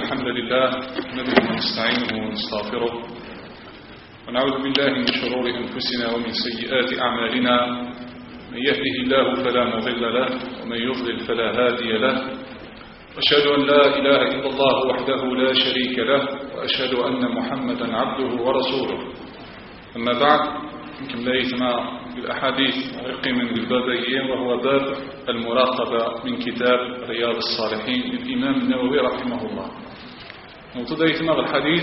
الحمد لله نحمده ونستعينه ونستغفره ونعوذ بالله من شرور أنفسنا ومن سيئات أعمالنا. من يهده الله فلا مضل له ومن يضلل فلا هادي له. أشهد أن لا إله إلا الله وحده لا شريك له وأشهد أن محمدا عبده ورسوله. أما بعد يمكن لا يتمع بالأحاديث ورقي من البابين وهو باب المراقبة من كتاب رياض الصالحين للإمام النووي رحمه الله. وتبدأ يتمع الحديث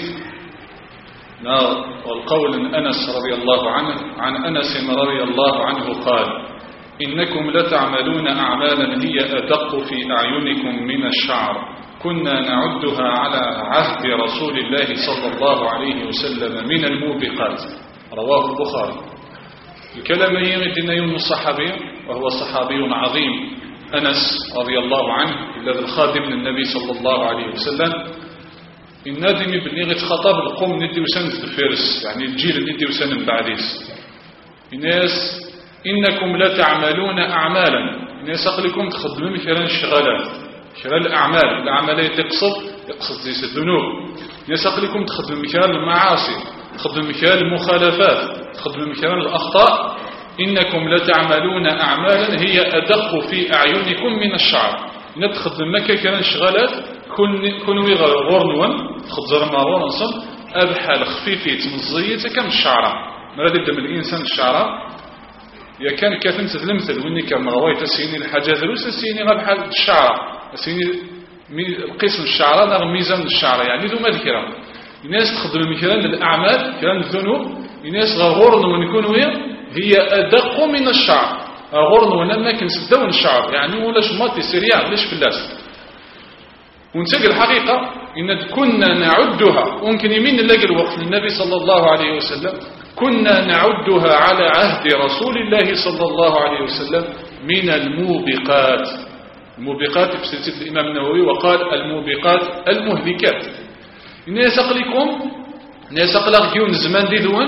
والقول أنس رضي الله عنه عن أنس رضي الله عنه قال: إنكم لتعملون أعمالا هي أدق في أعينكم من الشعر كنا نعدها على عهد رسول الله صلى الله عليه وسلم من الموبقات. رواه البخاري. الكلام يغدنا يوم الصحابي وهو صحابي عظيم أنس رضي الله عنه الذي الخادم للنبي صلى الله عليه وسلم. النادم بلغة خطاب القوم ندي وسنة الفارس يعني الجيل ندي وسنة بعديس. الناس إنكم لا تعملون أعمالا الناس أقلكم تخدمون مثلا الشغالات شغال الأعمال يقصد زي الذنوب. الناس أقلكم تخدمون مثلا المعاصي تخدمون مثلا المخالفات تخدمون مثلا الأخطاء. إنكم لا تعملون أعمالا هي أدق في أعينكم من الشعر. نتخدم مكة كان الشغالات كونوا غورنون تخزر مارون نصن أبحال خفيفية مزية كم الشعرة مراد يبدأ من الإنسان الشعرة يا كان كافن تتلمثل وإني كما غويت سيني الحاجات دروس سيني غبحال الشعرة سيني قسم الشعرة نغم ميزان الشعرة يعني ذو مذكرة. الناس تخدم مثلا الأعمال كان الذنوب الناس غورنون يكونوا هي أدق من الشعر. غورنون ما كنسدون الشعر يعني ولا شماتي سريع ليش في اللاس ونسجل الحقيقة إن كنا نعدها ممكن يمين نلاقي الوقت للنبي صلى الله عليه وسلم كنا نعدها على عهد رسول الله صلى الله عليه وسلم من الموبقات. الموبقات في سلسلة الإمام النووي وقال الموبقات المهلكات. الناس أقلكم الناس أقلق يون زمان دي دوان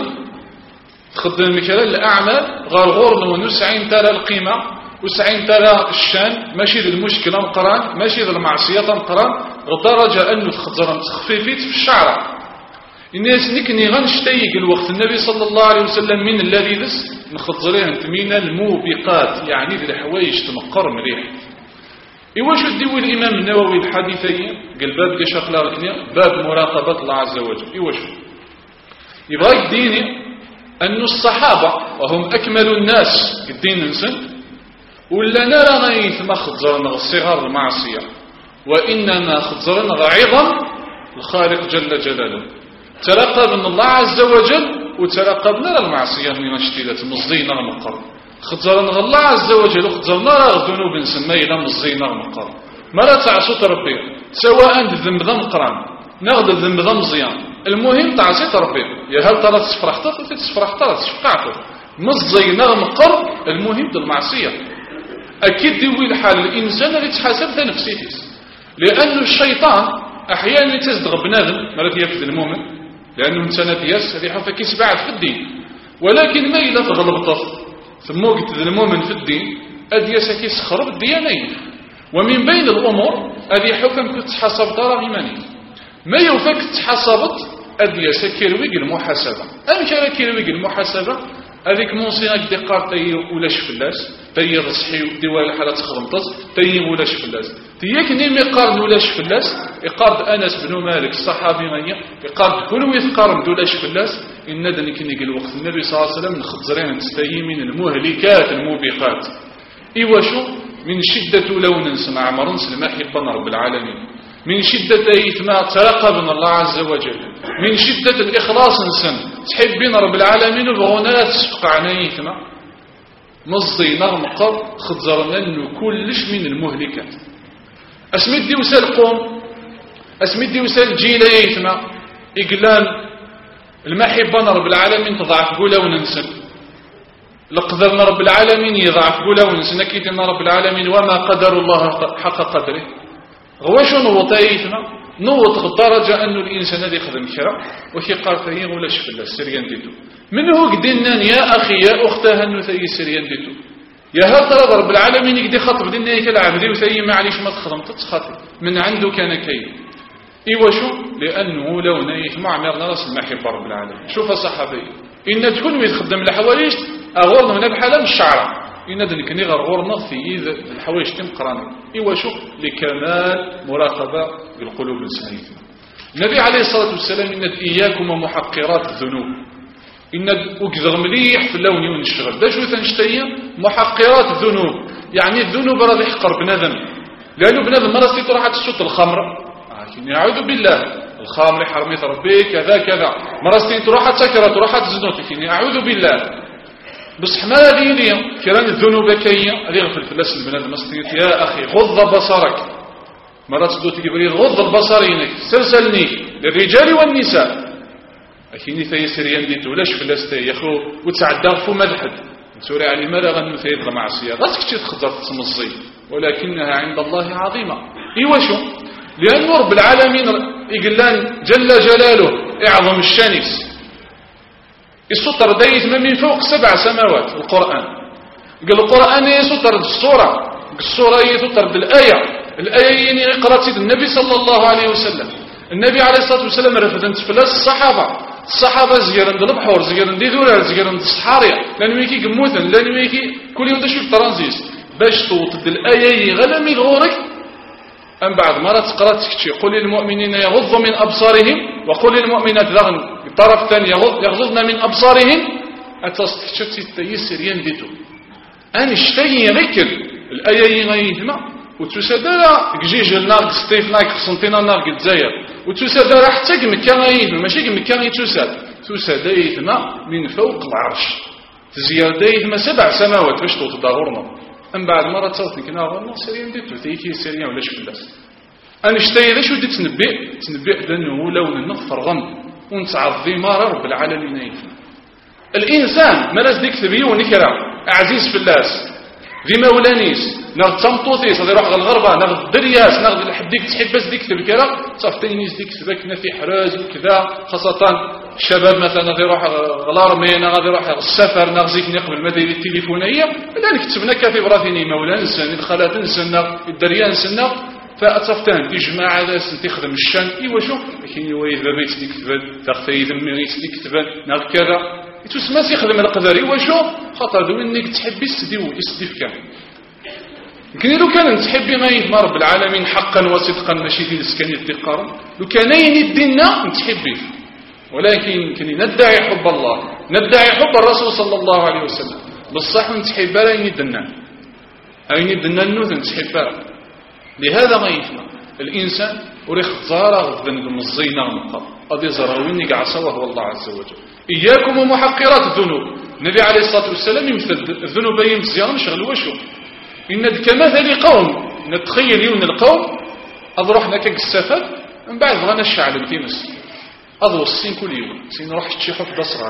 تخدم مثلا الأعمال غرغور ونسعين ترى القيمة وسعين ترى الشان ماشي ذا المشكلة مقران ماشي ذا المعصية مقران لدرجة أنه تخفيفيت في الشعر. الناس نكني غنشتيق الوقت النبي صلى الله عليه وسلم من الذي ذس نخضرين من الموبقات يعني ذي الحوايج تمقر مليح. إيواش الديو الإمام النووي الحديثين قال باب قشق باب مراقبة الله عز وجل. إيواش يبغى يديني أن الصحابة وهم أكمل الناس الدين نسن ولا نرى غيث ما خضرنا الصغار المعصية وإنما خضرنا عظم الخالق جل جلاله. ترقبنا الله عز وجل وترقبنا المعصية من اشتيلة مصدينا المقر. خضرنا الله عز وجل خضرنا ذنوب سمينا مصدينا المقر. ما لا تعصوت ربي سواء الذنب ذا مقران ناخذ الذنب ذا مزيان المهم تعصيت ربي يا هل ترى تسفرحت تسفرحت تسفقعت مصدينا مقر المهم المعصية. أكيد يقول حال الإنسان اللي تحاسب ذا نفسيته لأن الشيطان أحيانا يتزدغ بنادم مرات يفد المؤمن لأنه إنسان دياس هذه حفا كيسبعد في الدين ولكن ما إلا تغلبطه ثم وقت المؤمن في الدين أدياس كيسخرب الديانين. ومن بين الأمور هذه حكم كتحاسب دار إيمانية ما يوفك تحاسبت أدياس كيرويق المحاسبة. أم كيرويق المحاسبة هذيك موصينا كدي قار تي ولاش فلاس تي رصحي ديوال حالات خرمطس تي ولاش فلاس تياك نيمي قارن ولاش فلاس يقارد أنس بن مالك الصحابي مية يقارد كل ويثقارن ولاش فلاس إن ندني كني قال وقت النبي صلى الله عليه وسلم نخضرين تستهي من المهلكات الموبقات. إيواشو من شدة لون سمع مرنس لما يحبنا رب العالمين من شدة إثماء تراقبنا الله عز وجل من شدة الإخلاص نسن تحبين رب العالمين وبغونا لا تسفق عناي إثماء مصدي نغم قر خضرنا أنه كلش من المهلكات. أسمد دي وسال قوم أسمد دي وسال جيلة إثماء إقلال المحبة رب العالمين تضعف قولا وننسن لقدرنا رب العالمين يضعف قولا وننسن أكيدنا رب العالمين وما قدر الله حق قدره غواشو نوطيتنا نوط الدرجة أنه الإنسان هذا يخدم شرع وكي قارتين ولا شفل السريان ديتو منه قدنا يا أخي يا أختها أنه ثي السريان ديتو يا هل ترى رب العالمين يقدي خطب دينا كالعبدي وثي معليش ما تخدم تتخطب من عنده كان كي إيوا شو لأنه لو نايف ما عمرنا راس المحبة رب العالمين. شوف صحابي إن تكون يتخدم الحوايج أغورنا من الحالة الشعرة إن ذلك نغر غورنا في إذا الحوايج تنقراني. إيوا شو لكمال مراقبة بالقلوب الإنسانية. النبي عليه الصلاة والسلام إن إياكم ومحقرات الذنوب إن أكثر مليح في اللون ونشتغل دا شو تنشتهي محقرات الذنوب يعني الذنوب راه يحقر بنادم لأنه بنادم مرة سيتو راح تشط الخمر أعوذ بالله الخمر حرميت ربي كذا كذا مرة سيتو راح تسكرت راح تزنوت فيني أعوذ بالله بصح ما هذه اليوم كران الذنوب كي هذه في الفلاس البنادم مستيت يا أخي غض بصرك مرة تدوت كبري غض البصر إنك سلسلني للرجال والنساء أكيني ثي سريان ديتو لاش فلاستا يا خو وتعدى فو مذحد سوري علي مالا غنو ثي مع السياق غاسك تشي تخزر تسمصي ولكنها عند الله عظيمة إيوا شو لأن رب العالمين يقلان جل جلاله اعظم الشانس السطر دايت من فوق 7 سماوات القرآن قال القرآن يسطر السورة يسطر بالآية الآية يعني قرأت النبي صلى الله عليه وسلم النبي عليه الصلاة والسلام رفضت فلاس الصحابة زيارن البحور زيارن دي دولار زيارن الصحارية لأنه يكي قموثا لأنه يكي كل يوم تشوف ترانزيس باش توطد الآية غلمي غورك أم بعد مرة تقرأت تكتشي قل للمؤمنين يغضوا من أبصارهم وقل للمؤمنات ذغن الطرف الثاني يغضضن من أبصارهم أتصتكتشي التيسر يندتو أنا اشتهي ذكر الآية غيثما وتسادر جيج النار ستيف نايك قسنطينة نار الجزائر وتسادر حتى مكة غيث ماشي مكة غيتساد تساد يثما من فوق العرش تزياد يثما 7 سماوات باش توطد غورنا من بعد مرة تصوت كنا غورنا سريان ديتو تيكي سريان ولا شكلاس أنا اشتهي ذا شو دي تنبئ لأنه لون النغفر غم ونتعظي مار رب العالمين يثما الإنسان ملاز ديك ثبيو ونكرا عزيز في اللاس ذي مولانيس ناخذ تمطوطيس هذا يروح الغربة ناخذ درياس ناخذ الحديك تحب بس ديك الكرا صافتينيس ديك سبكنا في حراز وكذا خاصة الشباب مثلا غادي يروح الارمين غادي يروح السفر ناخذيك نقبل المدينة التليفونية لذلك كتبنا كافي براثيني مولا نسن الخالات نسن الدريان نسن فأتصفتان دي جماعة داس تخدم الشان إيوا شو لكن يويد بابيت ديك تبان تغطي ذميت ديك تبان ناخذ كذا يتسمى يخدم القدر إيوا شو خاطر دو انك تحبي يسدي في كامل لكن لو كان تحبي ما يثمر رب العالمين حقا وصدقا ماشي في الاسكان الدقار لو كان يدينا نتحبي ولكن كني ندعي حب الله ندعي حب الرسول صلى الله عليه وسلم بالصح نتحبها لا يدنا اين يدنا النوذ نتحبها لهذا ما يثمر الانسان وريخ زارا الذنب مزينا نقر قضي زراويني قعصوه هو الله عز وجل اياكم ومحقرات الذنوب النبي عليه الصلاه والسلام يمثل الذنوب يمزيان شغل وشو إن كمثل قوم نتخيل يون القوم أضرحنا كالسفر من بعد غانا الشعب في مصر أضو الصين كل يوم سين روح تشيحوا في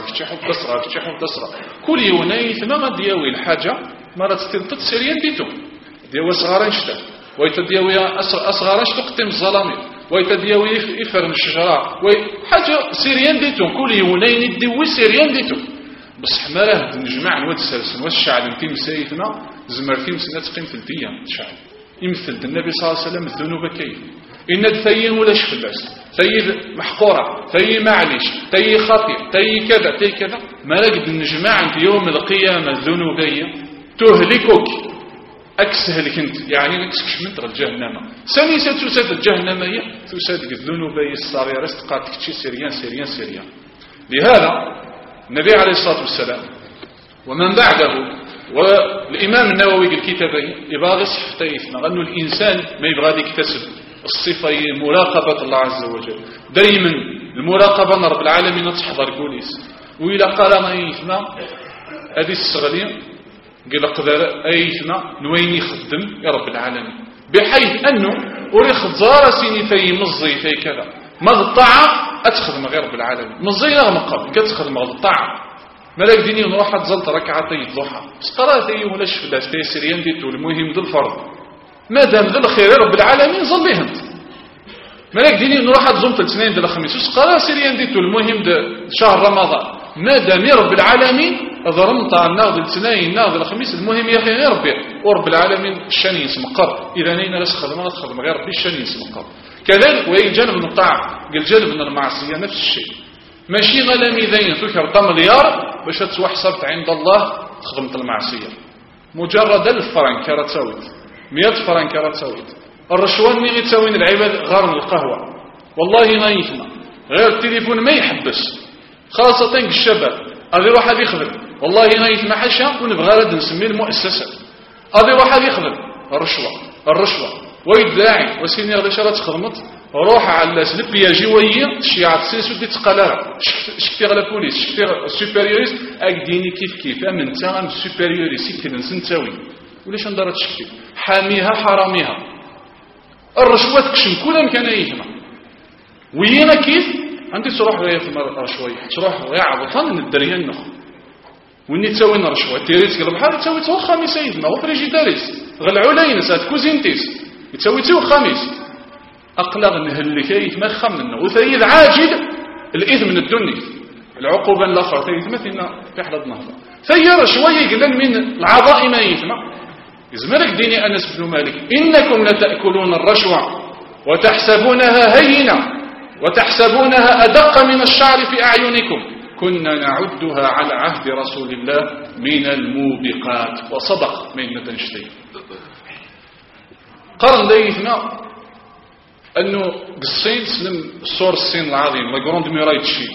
بصرة كل يوم ما غاد ياوي الحاجة مرة تنطط سريان ديتو دياوي صغارا نشتا ويتدياوي أصغارا تقتم الظلامي ويتدياوي يفرن الشجرة حاجة سريان ديتو كل يوم يديوي سريان ديتو بس حماله نجمع نود السلسل والشعب في مسايفنا زمر في مسنة قيمة الدية الشعب يمثل النبي صلى الله عليه وسلم الذنوب كيف إن الثيين ولا شفلاس ثي محقورة ثي معلش ثي خطيئ ثي كذا ما لقد نجمع عند يوم القيامة الذنوبية تهلكك أكسهلك انت يعني نكسكش من تغل جهنم سني ستساد الجهنمية تساد الذنوبية الصغيرة استقاتك تشي سريان لهذا النبي عليه الصلاة والسلام ومن بعده والإمام النووي الكتابي يبغى صحته يثنى أنه الإنسان ما يبغى يكتسب الصفة مراقبة الله عز وجل دائما المراقبة رب العالمين تحضر كوليس وإلى قال ما يثنى هذه الصغلية قال قدر أيثنى نوين يخدم يا رب العالمين بحيث أنه أريخ زار سيني في مزي في كذا مضطعة أتخدم غير رب العالمين مزي رغم قبل كتخدم مضطعة ملاك ديني ونروح تزلت ركعتي الضحى بس قرأت أيه ولاش في الناس تيسيريان ديتو المهم ذو الفرض ما دام ذو الخير رب العالمين ظليهم ملاك ديني ونروح تزلت الاثنين ذو الخميس بس قرأت سيريان ديتو المهم ده شهر رمضان ما دام رب العالمين ضرمت الناض الاثنين الناض الخميس المهم يا أخي غير ربي ورب العالمين الشان يسمقر إذا نينا لاش خدم غير ربي الشان يسمقر كذلك وين جانب من الطاعة قال جانب من المعصية نفس الشيء. ماشي غلا ميزين تكرت مليار باش تحسبت عند الله تخدمت المعصية. مجرد 1000 فرنك راه تساويت 100 فرنك راه تساويت. الرشوة اللي تساوين العباد غير القهوة والله ما يفهم غير التليفون ما يحبس خاصة الشباب هذا واحد يخدم والله ما يفهم حاشا ونبغى غادي نسميه المؤسسة هذا واحد يخدم الرشوة ويدعي وسيني غادي شرات خدمت روح على سلب يجي ويا الشيعة سيسو دي تقالها شكتي على بوليس شكتي سوبيريوريس اكديني كيف من تاع سوبيريوريس كي نسنتاوي ولاش ندار تشكي حاميها حراميها الرشوة تكشم كل مكان يفهم وينا كيف عندي تروح غير في الرشوة تروح غير عبطان الدريان نخ ويني تساوي الرشوة تيريس قال بحال تساوي تو خميس يدنا وفريجي داريس غلعولين سات كوزينتيس تساوي تو خميس أقلق نهلك يتما خمنا وثيد عاجل الإثم من الدنيا العقوبة الأخرى تيتمثلنا في حلة النهضة ثير شوية قلن من العظائم يتما إزمالك ديني أنس بن مالك إنكم لتأكلون الرشوة وتحسبونها هينة وتحسبونها أدق من الشعر في أعينكم كنا نعدها على عهد رسول الله من الموبقات وصدق من نتنشتين قرن ديثنا أنه قصين سلم الصور الصين العظيم لا جراند ميراي تشي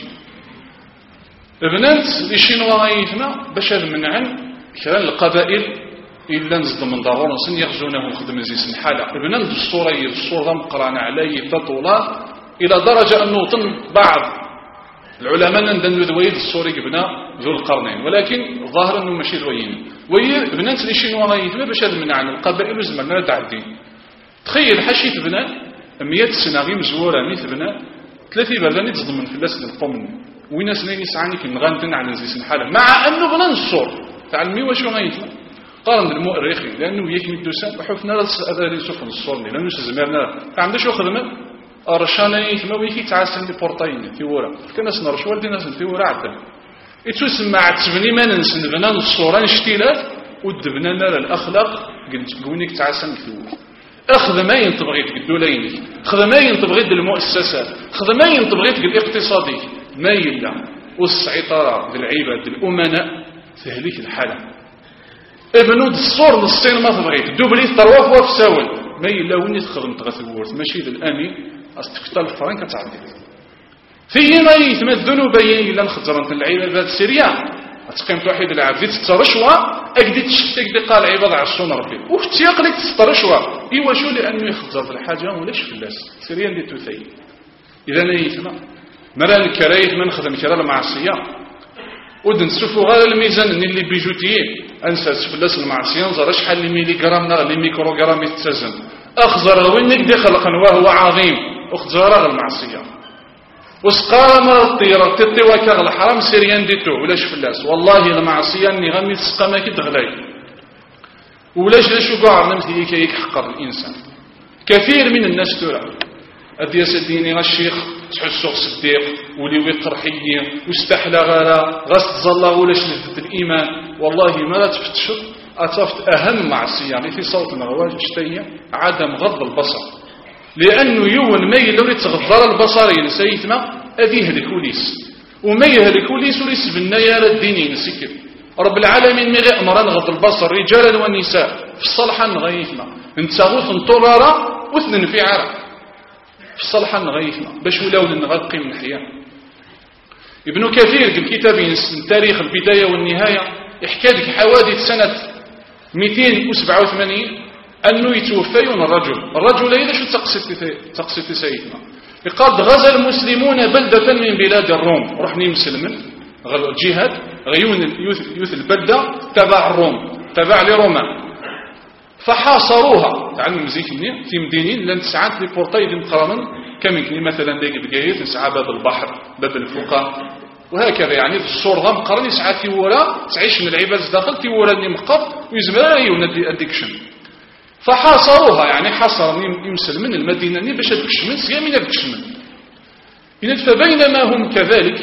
بنات اللي شينوا غايثنا باش هذا منعن كان القبائل إلا نزد من ضرورة سن يخزونه خدم زي حالة بنات الصورة مقرانا عليه تطولا إلى درجة أنه طن بعض العلماء ندن ذويد الصوري بنا ذو القرنين ولكن ظاهر أنه ماشي ذويين بنات اللي شينوا غايثنا باش هذا منعن القبائل وزمنا تعدين تخيل حشيت بنات 100 سنة غير مزورة ميت بناء 3 بلدان تضمن في الناس القوم وين سنين يسعني كي نغانتن على زي حالة مع أنه بلا نصور تعلمي واش غايتنا قارن المؤرخي لأنه يكمل الدوسان وحفنا هذا يشوف الصور لأنه زمرنا عندنا شو خدمة أرشانا يتما ويكي تعسن لي بورطين في ورا كنا سنرش والدينا سن في ورا عدل يتسمع تبني ما ننسن بنا الصوران اشتيلات ودبنا لنا الأخلاق قلت قونيك تعسن في ورا اخذ ما ينتبغيت الدولين اخذ ما ينتبغيت المؤسسات اخذ ما ينتبغيت الاقتصادي ما يلا والسيطرة بالعباد الأمناء تهليك الحالة ابنود الصور للصين ما تبغيت دوبلي تروف وفساول ما يلا وين تخدم تغثورت ماشي للأمي استكتال الفرنك تعدي في ما يتم الذنوب إلا نخزرن العباد السريع تقيمت واحد العبد تترشوى اكدي تشتك دي قال عباد عصون ربي وفتيق لك تترشوى ايوا شو لانه يخزر في الحاجه ولاش فلاس سريان دي توثي اذا نيتنا مران الكرايت ما نخدم كرا المعصيه ودنسفو غير الميزان اللي بيجوتيين انسى فلاس المعصيه نزر شحال الميلي غرام لي ميكرو غرام يتزن اخزر وينك دي خلقا وهو عظيم اخزر المعصيه وسقار مرة الطيرة تطي وكاغ الحرام سيريان ديتو ولاش فلاس والله المعصية اني غمي تسقى ما كي تغلاي ولاش لاشو قاعر نمثلي كي يحقر الإنسان كثير من الناس ترى أدي سديني الشيخ تحسوغ صديق ولي ويقرحيي واستحلى غالا غاس تظل ولاش لذة الإيمان والله ما لا تفتشط أتفت أهم معصية يعني في صوت الغواج اشتية عدم غض البصر لأنه يون ما يلوري تغضر البصر ينسيتنا أذيه الكوليس وما يهلكوليس وليس بالنيار الدينين سكر رب العالمين مغي أمران غض البصر رجالا والنساء في الصالحة نغيثنا انتغوث انطرارا وثن في عرق في الصالحة نغيثنا باش ولاو نغطي من الحياة ابن كثير في الكتاب تاريخ البداية والنهاية يحكي لك حوادث سنة 287 أنه يتوفيون الرجل إذا شو تقصد سيدنا يقال غزا المسلمون بلدة من بلاد الروم رحني مسلمين جهاد غيون يوث البلدة تبع الروم تبع لروما فحاصروها تعلم مزيكني في مدينين لان ساعات لي بورتاي دي مقرمن كم مثلا ديك بقايت نسعى باب البحر باب الفقاع وهكذا يعني في الصور غام قرني ساعات في ورا تعيش من العباد داخل في ورا اللي مقط ويزمرا يوندي اديكشن فحاصروها يعني حاصر يمسل من المدينة باش تكشمن سيا من الكشمن فبينما هم كذلك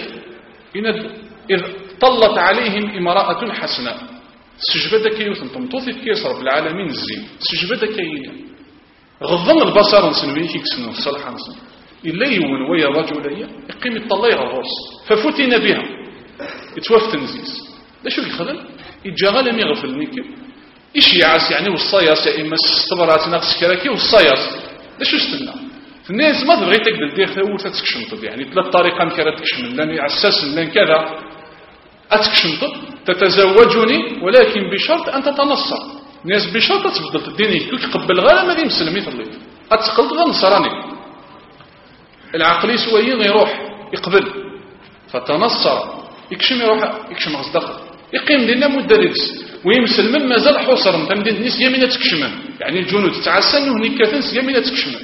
إذ طلت عليهم امرأة حسناء سجبتك يوثن تمطوثي في كيسر بالعالمين الزين سجبتك غضن البصر نسنوي كيكسنو الصالحة نسنو إلا يون ويا رجلية يقيم يطلع الروس ففتن بها يتوفت نزيز لا شو يخدم يتجاغل لم يغفل نيكي إيش يعاس يعني والصياص يا إما استبرات نقص كراكي والصياص لا شو استنى الناس ما تبغي تقبل دير ثوت تكشمطب يعني ثلاث طريقة كذا تكشمل لأن عساس لأن كذا أتكشمطب تتزوجني ولكن بشرط أن تتنصر الناس بشرط تفضل تديني يقبل غير ما دي مسلمي تضليك أتقلت غير نصراني العقلي سويه يروح يقبل فتنصر يكشم يروح يكشم غصدق يقيم لنا مدة لبس ويمسلم مازال حصر تمدين الناس يمينة تكشمن يعني الجنود تعسن وهنيك كثنس يمينة تكشمن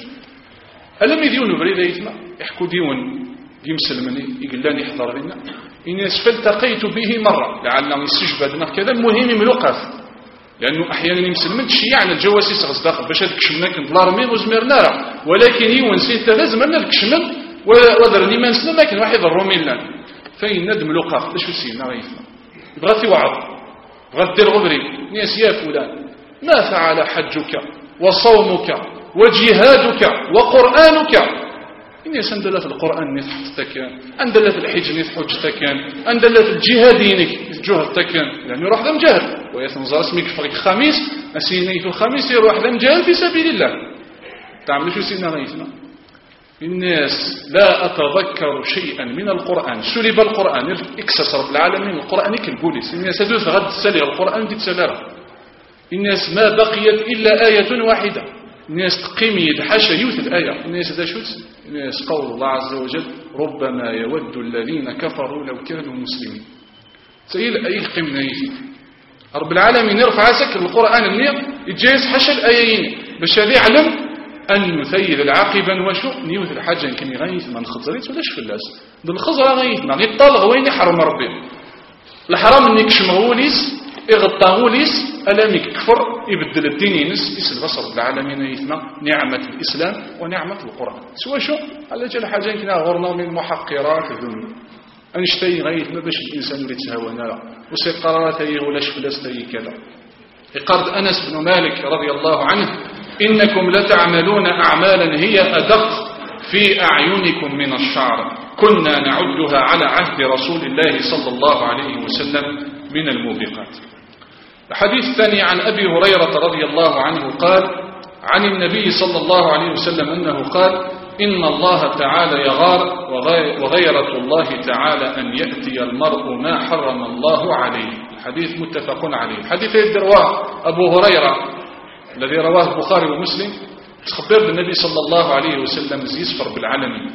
ألم يديون بريدة يتما يحكوا ديون يمسلمني يقول لي يحضر لنا إني فالتقيت به مرة لعلنا يستجبدنا كذا المهم ملوقف لأنه أحيانا يمسلمن شيعنا الجواسيس غصداق باش هذاك كشمنا كنت لارمين وزمرنا ولكن يون سيت لازمنا الكشمن ودرني ما نسلم لكن واحد الرومين لنا فين ندم لوقف باش يسينا غيثنا بغات يوعظ بغات دير غبري ناس يا فلان ما فعل حجك وصومك وجهادك وقرآنك إني سندلة في القرآن نتحط تكان أندلة في الحج نتحج تكان أندلة في الجهادينك جهد تكان لأنه يروح ذا مجاهد ويتنظر اسمك فريق خميس أسيني في الخميس يروح ذا مجاهد في سبيل الله تعمل شو سيدنا غيثنا الناس لا أتذكر شيئا من القرآن سلب القرآن اكسس رب العالمين القرآن كالبوليس الناس هدوث غد تسلي القرآن دي تسلره الناس ما بقيت إلا آية واحدة الناس تقيم يدحش يوث الآية الناس ذا شوت الناس قول الله عز وجل ربما يود الذين كفروا لو كانوا مسلمين سيل أي قيمنا يثي رب العالمين يرفع سكر القرآن النير يتجيز حش الآيين باش هذا يعلم أن نثير العاقبا وشو نيوث الحاجة يمكن يغيث ما نخزريت ولاش في اللاس ذو الخزرة غيث ما يطلغ وين يحرم ربي الحرام انك شمغوليس إغطاغوليس ألامك كفر يبدل الدين ينس يسل بصر العالمين يثنى نعمة الإسلام ونعمة القرآن سوى شو على جل حاجة كنا غرنا من محقرات الذنوب أنشتي غيث ما باش الإنسان اللي تهاونا لا وسي قرارات أيه ولاش فلاس أيه كذا يقرد أنس بن مالك رضي الله عنه إنكم لتعملون أعمالا هي أدق في أعينكم من الشعر كنا نعدها على عهد رسول الله صلى الله عليه وسلم من الموبقات. الحديث الثاني عن أبي هريرة رضي الله عنه قال عن النبي صلى الله عليه وسلم أنه قال إن الله تعالى يغار وغيرة الله تعالى أن يأتي المرء ما حرم الله عليه. الحديث متفق عليه. حديث رواه أبو هريرة الذي رواه البخاري ومسلم تخبر بالنبي صلى الله عليه وسلم يسفر بالعالمين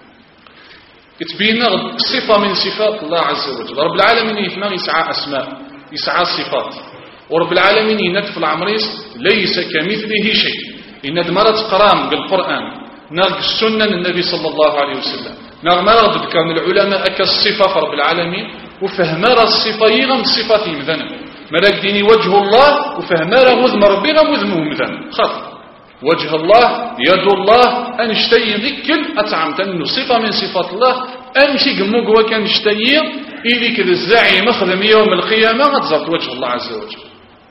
يتبين صفة من صفات الله عز وجل. رب العالمين يثنى يسعى أسماء يسعى صفات ورب العالمين يندف العمريس ليس كمثله شيء إن دمرت قرام بالقرآن نرق السنة النبي صلى الله عليه وسلم نرد كان العلماء كالصفة رب العالمين وفهمار الصفة يغم الصفات يمذنب ملاك ديني وجه الله وفهمار وذم ربي غم وذمه مذنب خاف وجه الله يد الله أنشتي ذكر أتعمت أنه صفة من صفات الله أمشي قموك وكان اشتي إليك الزعي مخدم يوم القيامة غتزرت وجه الله عز وجل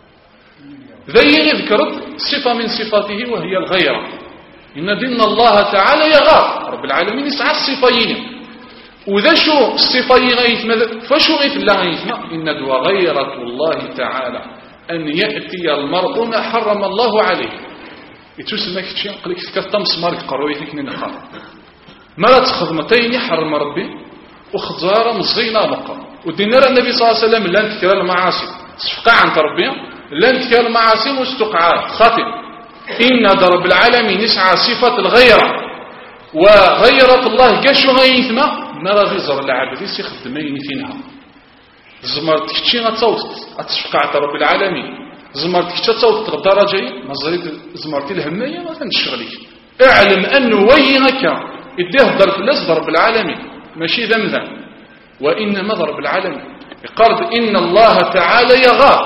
ذي ذكرت صفة من صفاته وهي الغيرة إن دين الله تعالى يغار رب العالمين يسعى الصفين وذا شو الصفين غيثنا فشو غيث الله غيثنا إن دوا غيرة الله تعالى أن يأتي المرء ما حرم الله عليه يتوسمك شيء قلك كتمس مارك قرويتك ننخاف ما لا تخدمتين يحرم ربي وخزارة مصغينا بقى ودينار النبي صلى الله عليه وسلم لن تكرر المعاصي سفقا عن تربية لن تكرر المعاصي واستقعاء خاطئ إن رب العالمين يسعى صفة الغيرة وغيرة الله قشو غيثما ما لا غيزر العبد يخدمين فينها زمرت كتشي غتصوت أتشفقع رب العالمين زمرت كتشي تصوت درجة ما زمرتي الهمية ما تنشغليك اعلم أنه وينك إديه ضرب الناس ضرب العالمين ماشي ذنبا وإنما ضرب العالمين يقال إن الله تعالى يغار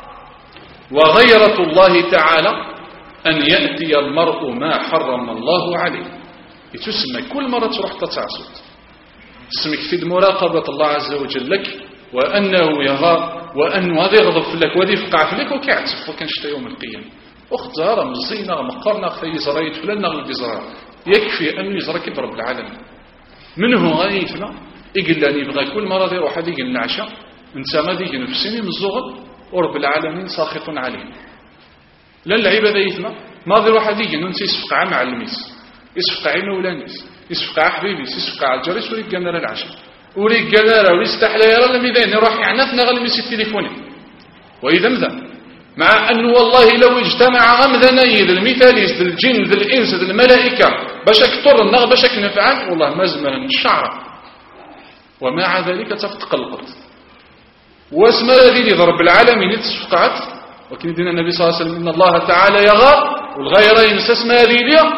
وغيرة الله تعالى أن يأتي المرء ما حرم الله عليه يتسمى كل مرة تروح تتعصد اسمك في مراقبة الله عز وجل لك وأنه يغار وأنه هذا يغضب لك وذي يفقع لك وكيعتف وكان شتا يوم القيامة أخت زهرة مزينة مقارنة في يزرى يتفلنا غير بزرى يكفي أن يزرى كبر رب العالمين منه غايتنا يقول لي يبغى كل مرة يروح هذيك العشاء انت غادي ينفسني من الزغل ورب العالمين ساخط عليه لا العبادة يثنى ما يروح هذيك انت يسفق على معلميس يسفق على مولانيس يسفق على حبيبيس يسفق على الجريس وريك قال لنا العشاء وريك قال لنا ويستحلى يرى الميدان يروح يعنفنا غلميس التليفوني وإذا مذا مع أنه والله لو اجتمع غمذني ذا المثاليس ذا الجن ذا الإنس ذا الملائكة باش اكتر النغ باش نفعل والله ما زمن الشعر ومع ذلك تفتقلقت واسم الذي ضرب العالمين تشفقعت وكان دين النبي صلى الله عليه وسلم إن الله تعالى يغار والغير ينسى اسم هذه ليه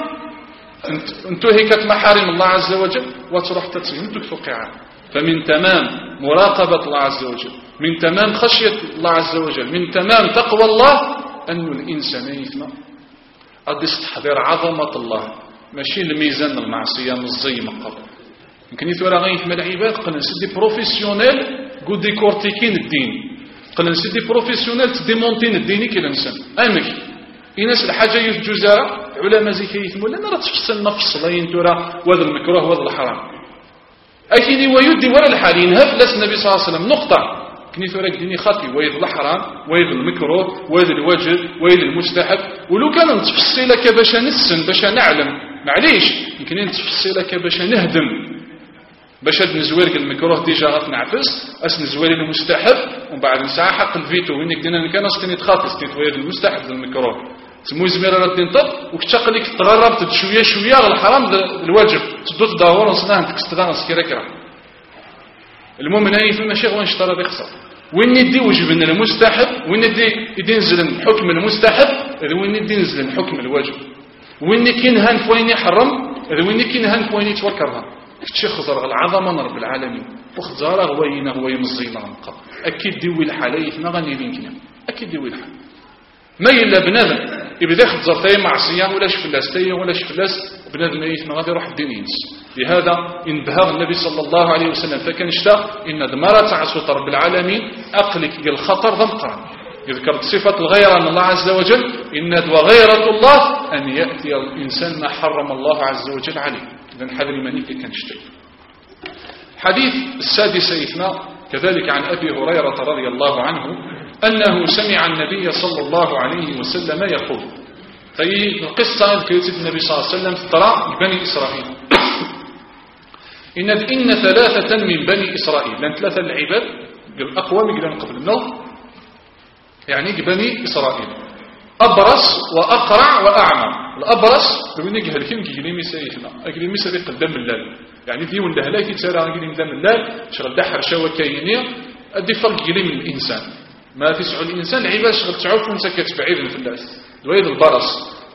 انتهكت محارم الله عز وجل وتروح تتسلم تفقعها فمن تمام مراقبة الله عز وجل من تمام خشية الله عز وجل من تمام تقوى الله أن الإنسان يثنى قد يستحضر عظمة الله ماشي الميزان المعصية مزي مقابل يمكن يثورا غيثم العباد قلنا سيدي بروفيسيونيل قد ديكورتيكين الدين قلنا سيدي بروفيسيونيل تديمونتين الديني كالإنسان أمك الناس الحاجة يتجوزها علماء زي كيثموا لنا راه تفصل نفصلين ترى وهذا المكروه وهذا الحرام أكيد ويدي ولا الحال ينهف لس النبي صلى الله عليه وسلم نقطة كني ثورك ديني خاطي ويد الحرام ويد المكروه ويد الواجب ويد المستحب ولو كان نتفصل لك باش نسن باش نعلم معليش يمكن نتفصل لك باش نهدم باش نزويرك المكروه ديجا غتنعفس نزوير المستحب ومن بعد نسعى حق الفيتو وينك دينا كان اصلا يتخاطس ويد المستحب المكروه تسمو زمير راه تنطق وكتشق لك تغربت شويه شويه الحرام الواجب تدو تدور وصنان تكستغانس كيراكرا المهم هي فما شيء وين اشترى يخسر وين يدي وجبنا المستحب وين يدي ينزل حكم المستحب وين يدي ينزل حكم الواجب وين كينهان فوين يحرم وين كينهان فوين يتوكرها كتشي خزر العظمه رب العالمين وخزاره غوينا غوي مزينا نقا اكيد ديوي الحلايفنا غني لينكنا اكيد ديوي الحال ما الا بنادم يبدا خزر تاي معصيه ولا شفلاس تاي ولا شفلاس بنادم يثنى غادي يروح الدين ينس لهذا انبهر النبي صلى الله عليه وسلم فكان اشتاق ان دمرة عصوت رب العالمين اقلك الخطر ضمقرا يذكر صفة الغيرة من الله عز وجل ان وغيرة الله ان يأتي الانسان ما حرم الله عز وجل عليه اذن حذر منيك كان اشتاق حديث السادس اثناء كذلك عن ابي هريرة رضي الله عنه انه سمع النبي صلى الله عليه وسلم يقول في القصة كيوتيد النبي صلى الله عليه وسلم ترى بني إسرائيل إن ثلاثة من بني إسرائيل لأن ثلاثة العباد الأقوام يقولون قبل النوم يعني بني إسرائيل أبرص وأقرع وأعمى الأبرص بني جهلكين كيليمي سيفنا أكليمي سريق الدم اللال يعني ذي ولا هلاكي ترى أكليم دم اللال شغل دحر شوى كينية أدي فرق كيليم الإنسان ما تسعى الإنسان عباد شغل تعوف ومسكت بعيد في الناس دويد البرص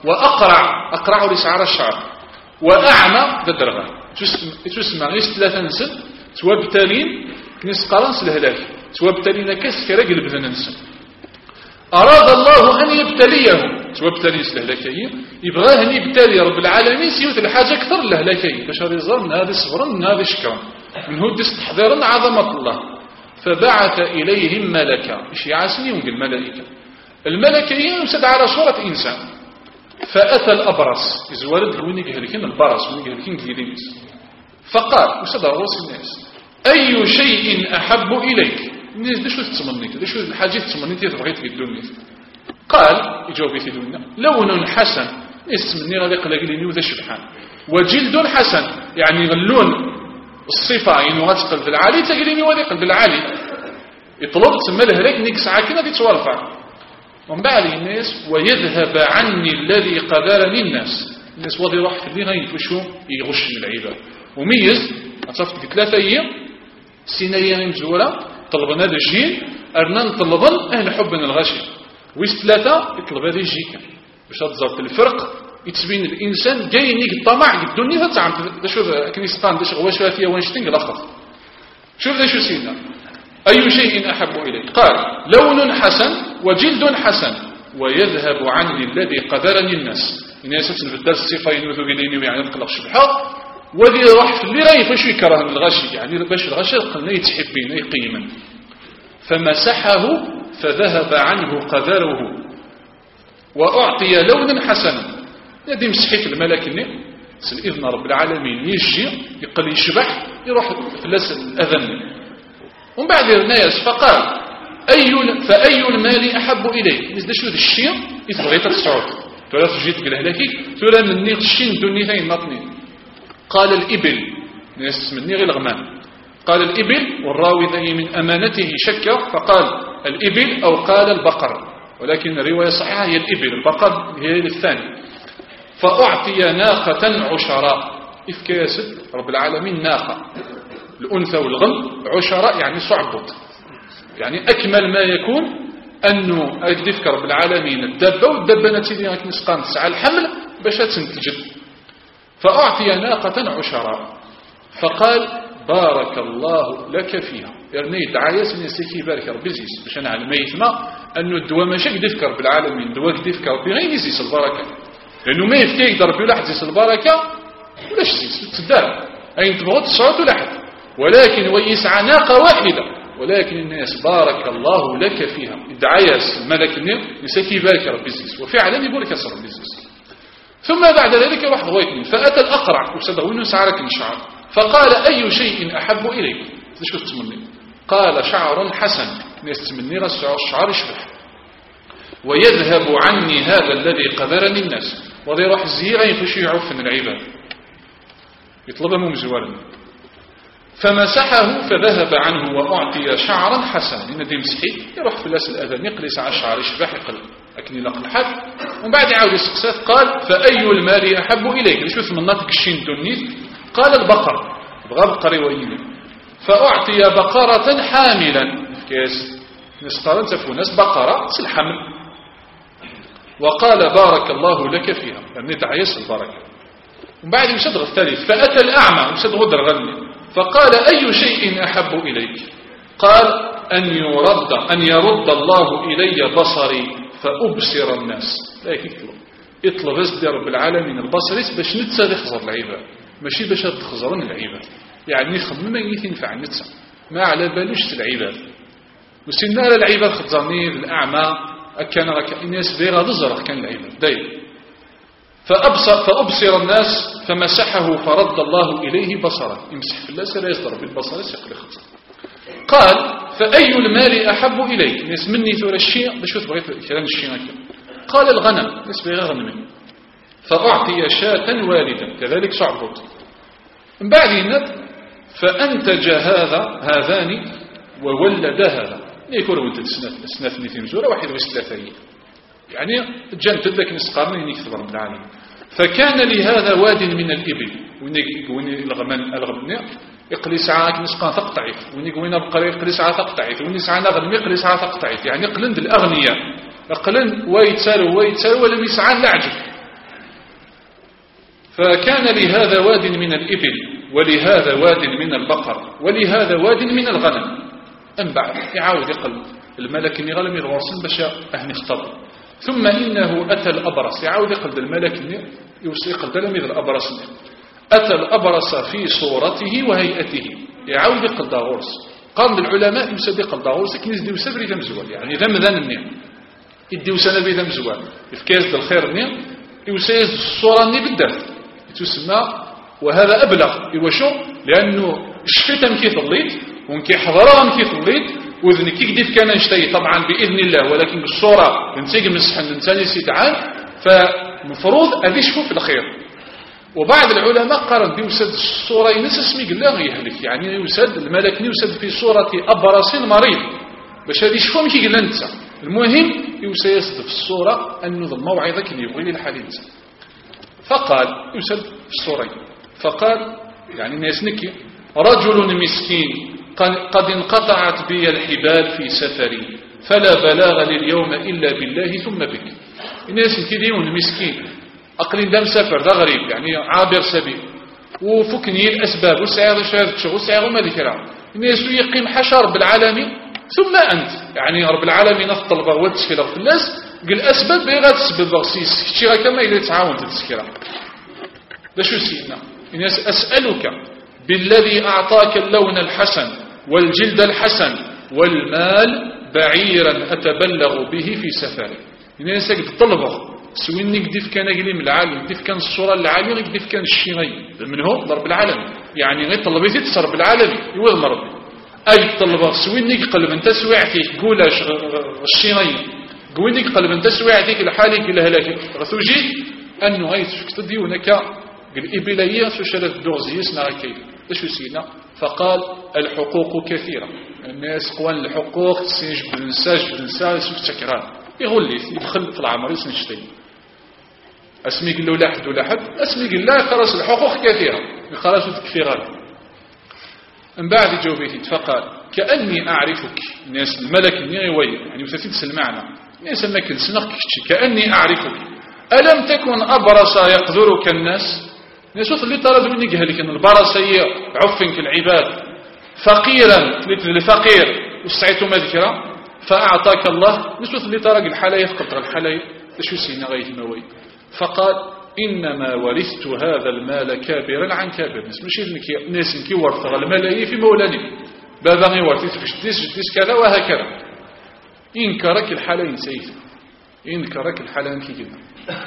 وأقرع ليس على الشعر وأعمى بالدرغة تسمى غير ثلاثة نسل توابتالين كنيس قرنس الهلاك توابتالين كسكرة قلب ذا نسل أراد الله أن يبتليهم توابتالين الهلاكيين يبغاه أن يبتلي رب العالمين سيوت الحاجة أكثر الهلاكيين باش يظهر من هذا الصبر من هذا الشكرا من هو تستحضر عظمة الله فبعث إليهم ملكا إيش يعسني ونقل الملائكة الملكيين يمسد على صورة إنسان فأتى الأبرص إذ ورد وين يهلكين البرص وين يهلكين الجليس فقال وسد رؤوس الناس أي شيء أحب إليك الناس ده شو تتمنيت ده شو الحاجة تتمنيت تبغيت في الدنيا قال يجاوب في الدنيا لون حسن اسمني غادي قلقليني وذا شبحان وجلد حسن يعني اللون الصفة يعني غتقل في العالي تقليني وذا قلب العالي يطلب تسمى الهلاك نيك ساعة كده دي توالفع ومن بعد الناس ويذهب عني الذي قدرني الناس واضي يروح في اللي غينفشو يغش من العباد وميز أتصفت ثلاثة أيام سنة أيام مزورة طلبنا هذا الجيل أرنا نطلبن أهل حبنا الغاشي ويس ثلاثة يطلب هذا الجيل باش تظهر الفرق يتبين الإنسان جاي نيك الطمع الدنيا تتعم ده شو كنيستان ده شغواش فيها وانشتنج الأخر شوف ده شو سيدنا أي شيء أحب إليك قال لون حسن وجلد حسن ويذهب عني الذي قدرني الناس في الدرس الصفين وذوقيني ويعني نقلق شبحة وذي راح في اللي راي فاش يكره من الغشي يعني باش الغشي قلنا يتحبين يقيما فمسحه فذهب عنه قدره وأعطي لونا حسنا. يدي مسحيت الملك سل إذن رب العالمين يجي يقل يشبح يروح فلاس الأذن. ومن بعد الناس فقال فأي المال أحب إليك؟ إذا شو ذا الشيء يتبغي تسعود تلا تجيت بالهلاكي تلا مني الشين دنيتين نطني. قال الإبل ناس مني غير الغمام. قال الإبل والراوي ذي من أمانته شك فقال الإبل أو قال البقر، ولكن الرواية صحيحة هي الإبل، البقر هي الثاني. فأعطي ناقة عشراء. إفكاسد رب العالمين ناقة، الأنثى والغل عشراء يعني صعبط، يعني أكمل ما يكون أنه أجدفك رب العالمين الدابة والدابة نتيجة نسقان تسعى الحمل باش تنتجد. فأعطي ناقة عشراء فقال بارك الله لك فيها. يعني دعاية سنسيكي بارك ربي زيس باش أنا على ميتنا أنه الدواء ماشي قدفك رب العالمين، دواء قدفك ربي غير يزيس البركة، لأنه ما يفتي يقدر ربي ولا حد يزيس البركة ولاش يزيس تدار أين تبغوا تصعد ولا حد، ولكن ويسعى ناقة واحدة، ولكن الناس بارك الله لك فيها. دعاية الملك نسيكي بارك ربي زيس وفعلا يقول لك يسر ربي زيس. ثم بعد ذلك واحد غويتني فأتى الأقرع وصدق وإنه سعرك الشعر فقال أي شيء أحب إليك؟ شو تتمني؟ قال شعر حسن. ناس تمني الشعر يشبح ويذهب عني هذا الذي قذرني الناس. وذي يروح الزهيرة يخشي يعفن العباد يطلبهم مزورا. فمسحه فذهب عنه وأعطي شعرا حسنا. لأن دي مسحي يروح في الناس الأذان يقلس على الشعر يشبح يقل أكني لقل حد. ومن بعد يعاود يسقسات قال فأي المال أحب إليك؟ شوف من ناطق الشين دونيت. قال البقر، بغى بقري ويني. فأعطي بقرة حاملا في كاس نسقارن تفو ناس بقرة الحمل. وقال بارك الله لك فيها، يعني تعيس البركة. ومن بعد يشد الثالث فأتى الأعمى يشد غدر غني فقال أي شيء أحب إليك؟ قال أن يرد الله إلي بصري فأبصر الناس. لا يطلب رزق رب العالمين البصر باش نتسى يخزر العباد ماشي باش تخزرون العباد، يعني خمم ينفع نتسى ما على بالوش العباد وسنار العباد خزرني الأعمى كان الناس دايره ضزر كان العباد داير. فأبصر الناس فمسحه فرد الله إليه بصره. يمسح في الله لا يصدر بالبصر يسقل خزر. قال فأي المال أحب إليك؟ ناس مني ثور الشيء بشوف بغيت كلام الشيء قال الغنم ناس بغير غنم. فأعطي شاة والدا كذلك صعبط. من بعد فأنتج هذان وولد هذا يكون ولد السنة نيثين زورة واحد وثلاثين، يعني جنت ذاك نسقارني يكتب رب العالمين. فكان لهذا واد من الإبل وين الغمن يقلي ساعة نسقان تقطعت وين بقري يقلي ساعة تقطعت وين ساعة نغنم يقلي ساعة تقطعت، يعني قلند الأغنياء قلند ويتسالوا ولم يسعى لعجب. فكان لهذا واد من الإبل ولهذا واد من البقر ولهذا واد من الغنم. أم بعد يعاود يقل الملك إني غلم يغرسن باش أهني اختبر. ثم إنه أتى الأبرص يعاود يقل الملك يقل دلم الأبرص أتى الأبرص في صورته وهيئته يعاود يقل داغورس. قام العلماء يمسد يقل داغورس كنيز ديو سفري ذا مزوال، يعني ذا مذان النيم يديو سنة بذا مزوال يفكاز الخير النيم يوسيز الصورة الني بالدرد تسمى. وهذا أبلغ يوشو لأنه شفتم كيف الليت ونكي حضرهم كيف الليت وإذن كي قديف كان نشتي طبعا بإذن الله، ولكن بالصورة ننتيق مسحن ننتاني سيدعان فمفروض أذي شفو في الخير. وبعض العلماء قارن بيوسد الصورة ينسى اسمي قال لا يهلك، يعني يوسد الملك يوسد في صورة أبرص مريض باش هذه شفو مكي قال ننسى. المهم يوسد في الصورة أنه ذا الموعظة كي يبغي للحال ينسى. فقال يوسد في الصورة فقال يعني الناس نكي رجل مسكين قد انقطعت بي الحبال في سفري فلا بلاغ لليوم إلا بالله ثم بك. الناس كيديون مسكين أقلين دام سفر ذا غريب يعني عابر سبيل وفكني الأسباب وسعير شهادة شغل وسعير وما ذكرها. الناس يقيم حشر بالعالمين ثم أنت يعني رب العالمين الطلبة والتسكيلة في الناس قل أسباب بغا تسبب بغسيس شيرا كما إذا تعاون تتسكيلة. ده شو سيدنا الناس أسألك بالذي أعطاك اللون الحسن والجلد الحسن والمال بعيرا أتبلغ به في سفري. الناس تطلبه سويني قديف كان قلي من العالم قديف كان الصورة العالية قديف كان الشيغي من هو ضرب العالم يعني غير طلبيتي تصر بالعالم يوضم ربي أي طلبه سويني قلب أنت سويعتك قول الشيغي قويني قلب أنت سويعتك لحالك لهلاك غثوجي أنه غير تدي هناك الإبلية سوشالة الدوزية سنعكي إيش سينا فقال الحقوق كثيرة الناس قوان الحقوق سينج بالنساج سوف تكران يقول لي يدخل في العمر يسنشتي اسمي قال له لا حد ولا حد اسمي قال لا خلاص الحقوق كثيرة خلاص تكفيران من بعد جوبيتي فقال كأني أعرفك الناس الملك النيوي يعني وتتنسى المعنى الناس ما كنسنق كأني أعرفك ألم تكن أبرص يقدرك الناس نسوت اللي طرد مني قال لك ان البرص هي عفنك العباد فقيرا لفقير وسعيت مذكرة فأعطاك الله نسوت اللي طرق الحلا يفقط الحلا شو سينا غيث موي فقال إنما ورثت هذا المال كابرا عن كابر ماشي ناس كي ورث المال في مولاني بابا غي ورثت باش جديس كذا وهكذا إنكرك الحلا ينسيت إنكرك الحلا كي قلنا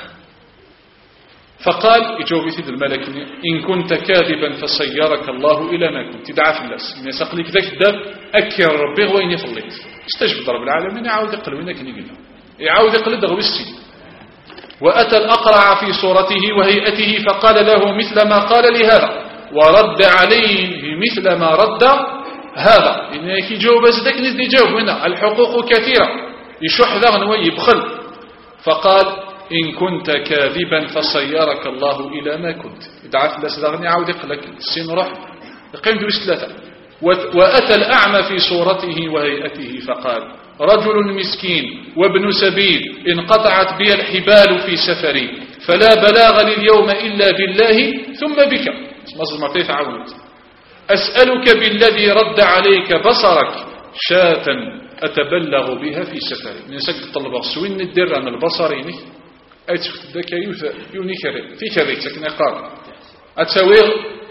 فقال يجاوب سيد الملك إن كنت كاذبا فسيرك الله إلى ما كنت دعا في الناس من يسقلك ذاك الدب أكر ربي وين يفليت استجب رب العالمين يعاود يقل وينك نقلنا يعاود يقل دغوي السي وأتى الأقرع في صورته وهيئته فقال له مثل ما قال لهذا ورد عليه مثل ما رد هذا إنك يجاوب أزدك نزل يجاوب هنا الحقوق كثيرة يشح ذا نوي بخل فقال إن كنت كاذبا فصيرك الله إلى ما كنت دعت لسدغني عاود يقلك السن رح قيم دوس ثلاثة وأتى الأعمى في صورته وهيئته فقال رجل مسكين وابن سبيل انقطعت بي الحبال في سفري فلا بلاغ لليوم إلا بالله ثم بك مصر معطيف عود أسألك بالذي رد عليك بصرك شاة أتبلغ بها في سفري نسك طلب سوين الدر عن البصرين أي تشخت ذاك يونيكري في كذا كنا قال أتسوير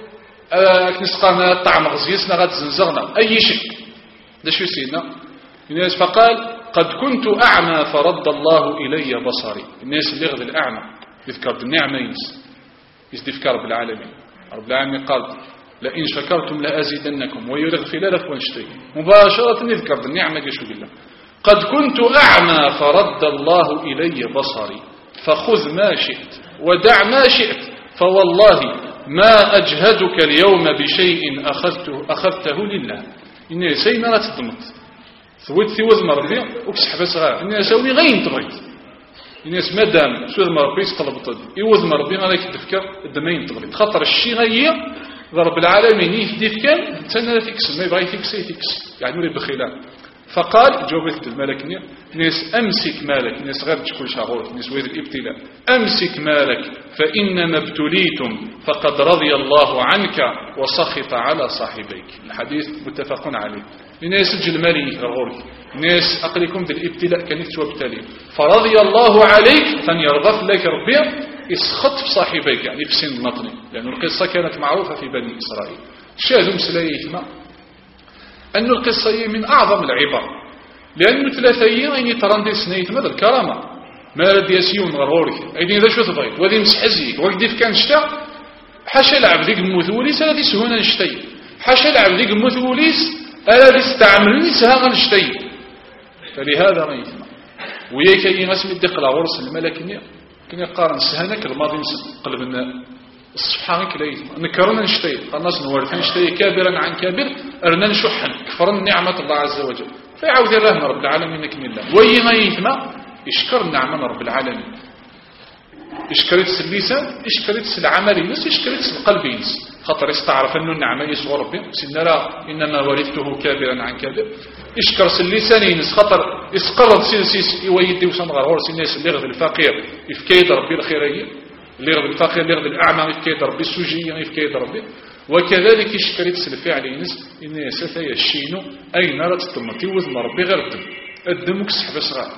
نسقانا طعم غزيسنا غاد زنزغنا أي شيء ده شو سينا الناس فقال قد كنت أعمى فرد الله إلي بصري الناس اللي غذ الأعمى يذكر النعمة يذكر بالعالمين رب العالمين قال لئن شكرتم لأزيدنكم ويرغ خلالك وانشتي مباشرة يذكر النعمة شو بالله قد كنت أعمى فرد الله إلي بصري فخذ ما شئت ودع ما شئت فوالله ما أجهدك اليوم بشيء أخذته لله إني سينا لا تضمت ثوت ثوذ مربي وكسحب صغار إني أسوي غين تبغيت إني مادام سوذ مربي يتطلب طد يوذ مربي غير يتفكر الدمين تبغيت خطر الشيء غير ضرب العالمين يهدي كان تنا تكس ما يبغي تكس يعني يريد بخلاف فقال جاوبت الملك ناس أمسك مالك ناس غير تشكل شغول ناس ويد الابتلاء أمسك مالك فإنما ابتليتم فقد رضي الله عنك وسخط على صاحبيك الحديث متفق عليه ناس سجل مالي غورك ناس أقلكم بالابتلاء كانت وابتلي فرضي الله عليك فنيرضف لك ربي اسخط في صاحبيك يعني في سن نطني لأن القصة كانت معروفة في بني إسرائيل شاهدوا مسلايهما أن القصة من أعظم العبر لأنه ثلاثيين أين ترندي سنيت ماذا الكرامة ما رد يسيون غرورك أيدين ذا شو تبغيت وذي مسحزيك وقديف كان شتا حاشا العب ذيك المثوليس ألا ذي سهونا نشتي حاشا العب ذيك المثوليس ألا ذي استعملني سهاغا نشتي فلهذا غيثنا وياك أي غسم الدقل غرس الملكنية كنا يقارن سهنك الماضي قلبنا الصفحة كليث نكرنا نشتي الناس نورث نشتي كابرا عن كابر أرنا نشحن كفرنا نعمة الله عز وجل فيعود الله رب العالمين من الله ويما يثما يشكر نعمة رب العالمين يشكرت اللسان يشكرت العمل ينس يشكرت القلب ينس خطر يستعرف أنه النعمة يسوى ربي سنرى إنما ورثته كابرا عن كابر يشكر اللسان ينس خطر يسقرض سيس يويدي وسنغر غورس الناس اللي يغذ الفقير يفكيد ربي الخيرية اللي يغذ الفقير اللي يغذ الأعمى يفكيد ربي السجية يفكيد ربي وكذلك يشكرت الفعل ينس إن يسثى يشينو أين رأت تطمتي وذم ربي غير الدم كسحب صغار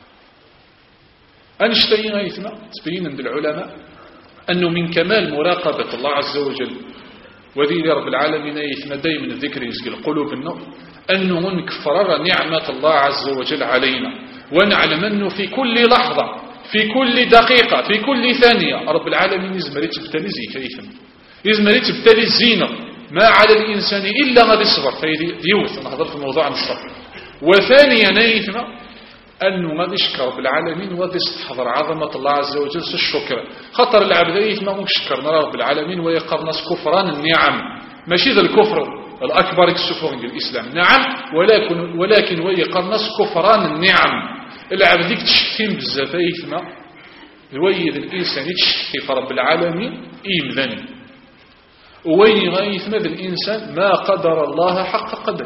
أنشتين غيثنا تبين عند العلماء أنه من كمال مراقبة الله عز وجل وذي رب العالمين يثنى دائما الذكر يسقي القلوب النور أنه نكفر نعمة الله عز وجل علينا ونعلم أنه في كل لحظة في كل دقيقة في كل ثانية رب العالمين يزمر يتبتلي زيكايثم يزمر يتبتلي الزينة ما على الإنسان إلا غادي الصبر ديوث نهضر في موضوع الصبر. وثانيا نيثم أنه غادي يشكر رب العالمين وغادي يستحضر عظمة الله عز وجل الشكر خطر العبد يثم مشكر نرى رب العالمين ويقر ناس كفران النعم ماشي ذا الكفر الأكبر السفور الإسلام نعم ولكن ويقر ناس كفران النعم العبد ديك تشكين بزاف يثم ويد الإنسان يتشكي في رب العالمين إيمذن وين غايثم ذا الإنسان ما قدر الله حق قدره.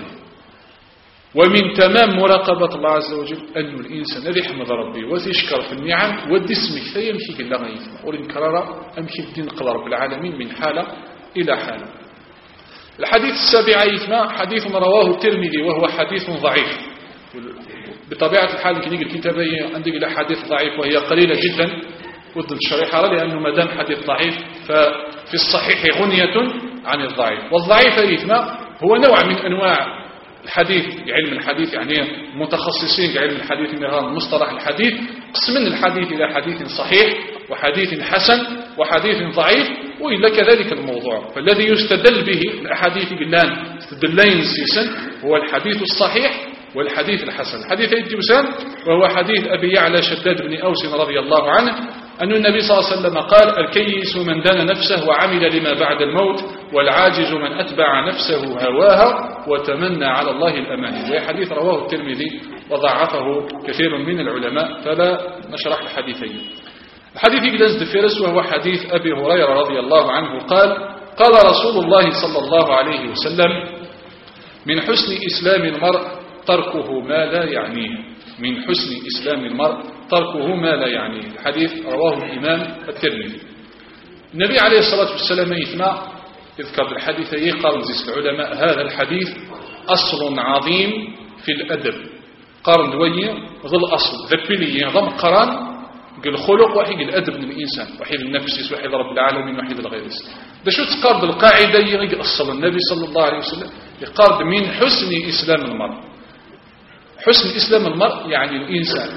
ومن تمام مراقبة الله عز وجل أن الإنسان الذي يحمد ربي ويشكر في النعم ودي اسمك ثي يمشي كلا غايثم ولنكرر أمشي الدين قضى رب العالمين من حالة إلى حالة. الحديث السابع يثم حديث رواه الترمذي وهو حديث ضعيف. بطبيعة الحال يمكن يجي الكتاب عندك إلى حديث ضعيف وهي قليلة جدا ضد الشريحة لأنه ما دام حديث ضعيف ففي الصحيح غنية عن الضعيف. والضعيف يثم هو نوع من أنواع الحديث علم الحديث يعني متخصصين في علم الحديث من مصطلح الحديث قسم الحديث إلى حديث صحيح وحديث حسن وحديث ضعيف وإلا كذلك الموضوع. فالذي يستدل به الأحاديث بالله استدلين سيسا هو الحديث الصحيح والحديث الحسن. حديث الجوسان وهو حديث أبي يعلى شداد بن أوس رضي الله عنه أن النبي صلى الله عليه وسلم قال الكيس من دان نفسه وعمل لما بعد الموت والعاجز من أتبع نفسه هواها وتمنى على الله الأماني. وهي حديث رواه الترمذي وضعفه كثير من العلماء فلا نشرح الحديثين. الحديث جلس دفيرس وهو حديث أبي هريرة رضي الله عنه قال رسول الله صلى الله عليه وسلم من حسن إسلام المرء تركه ما لا يعنيه. من حسن إسلام المرء تركه ما لا يعنيه. الحديث رواه الإمام الترمذي. النبي عليه الصلاة والسلام يثنى يذكر الحديث قال العلماء هذا الحديث أصل عظيم في الأدب قارن دوية ظل أصل ذكبلي ضم قران قل خلق وحيد الأدب من الإنسان وحيد النفس وحيد رب العالمين وحيد الغيرس. ده شو تقارد القاعدة يقصل النبي صلى الله عليه وسلم يقارد من حسن إسلام المرء. حسن إسلام المرء يعني الإنسان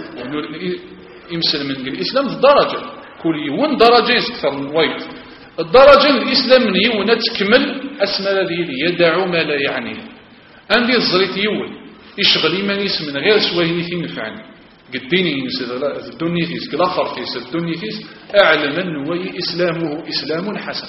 يمثل من الإسلام درجة كل يوم درجة أكثر من ويت الدرجة الإسلام من يوم تكمل أسمى الذي يدع ما لا يعنيه. عندي الزريت يوم يشغل إيمانيس من غير سواه ينفعني قديني الدنيا فيس كالآخر فيس الدنيا فيس أعلم أنه إسلامه إسلام حسن.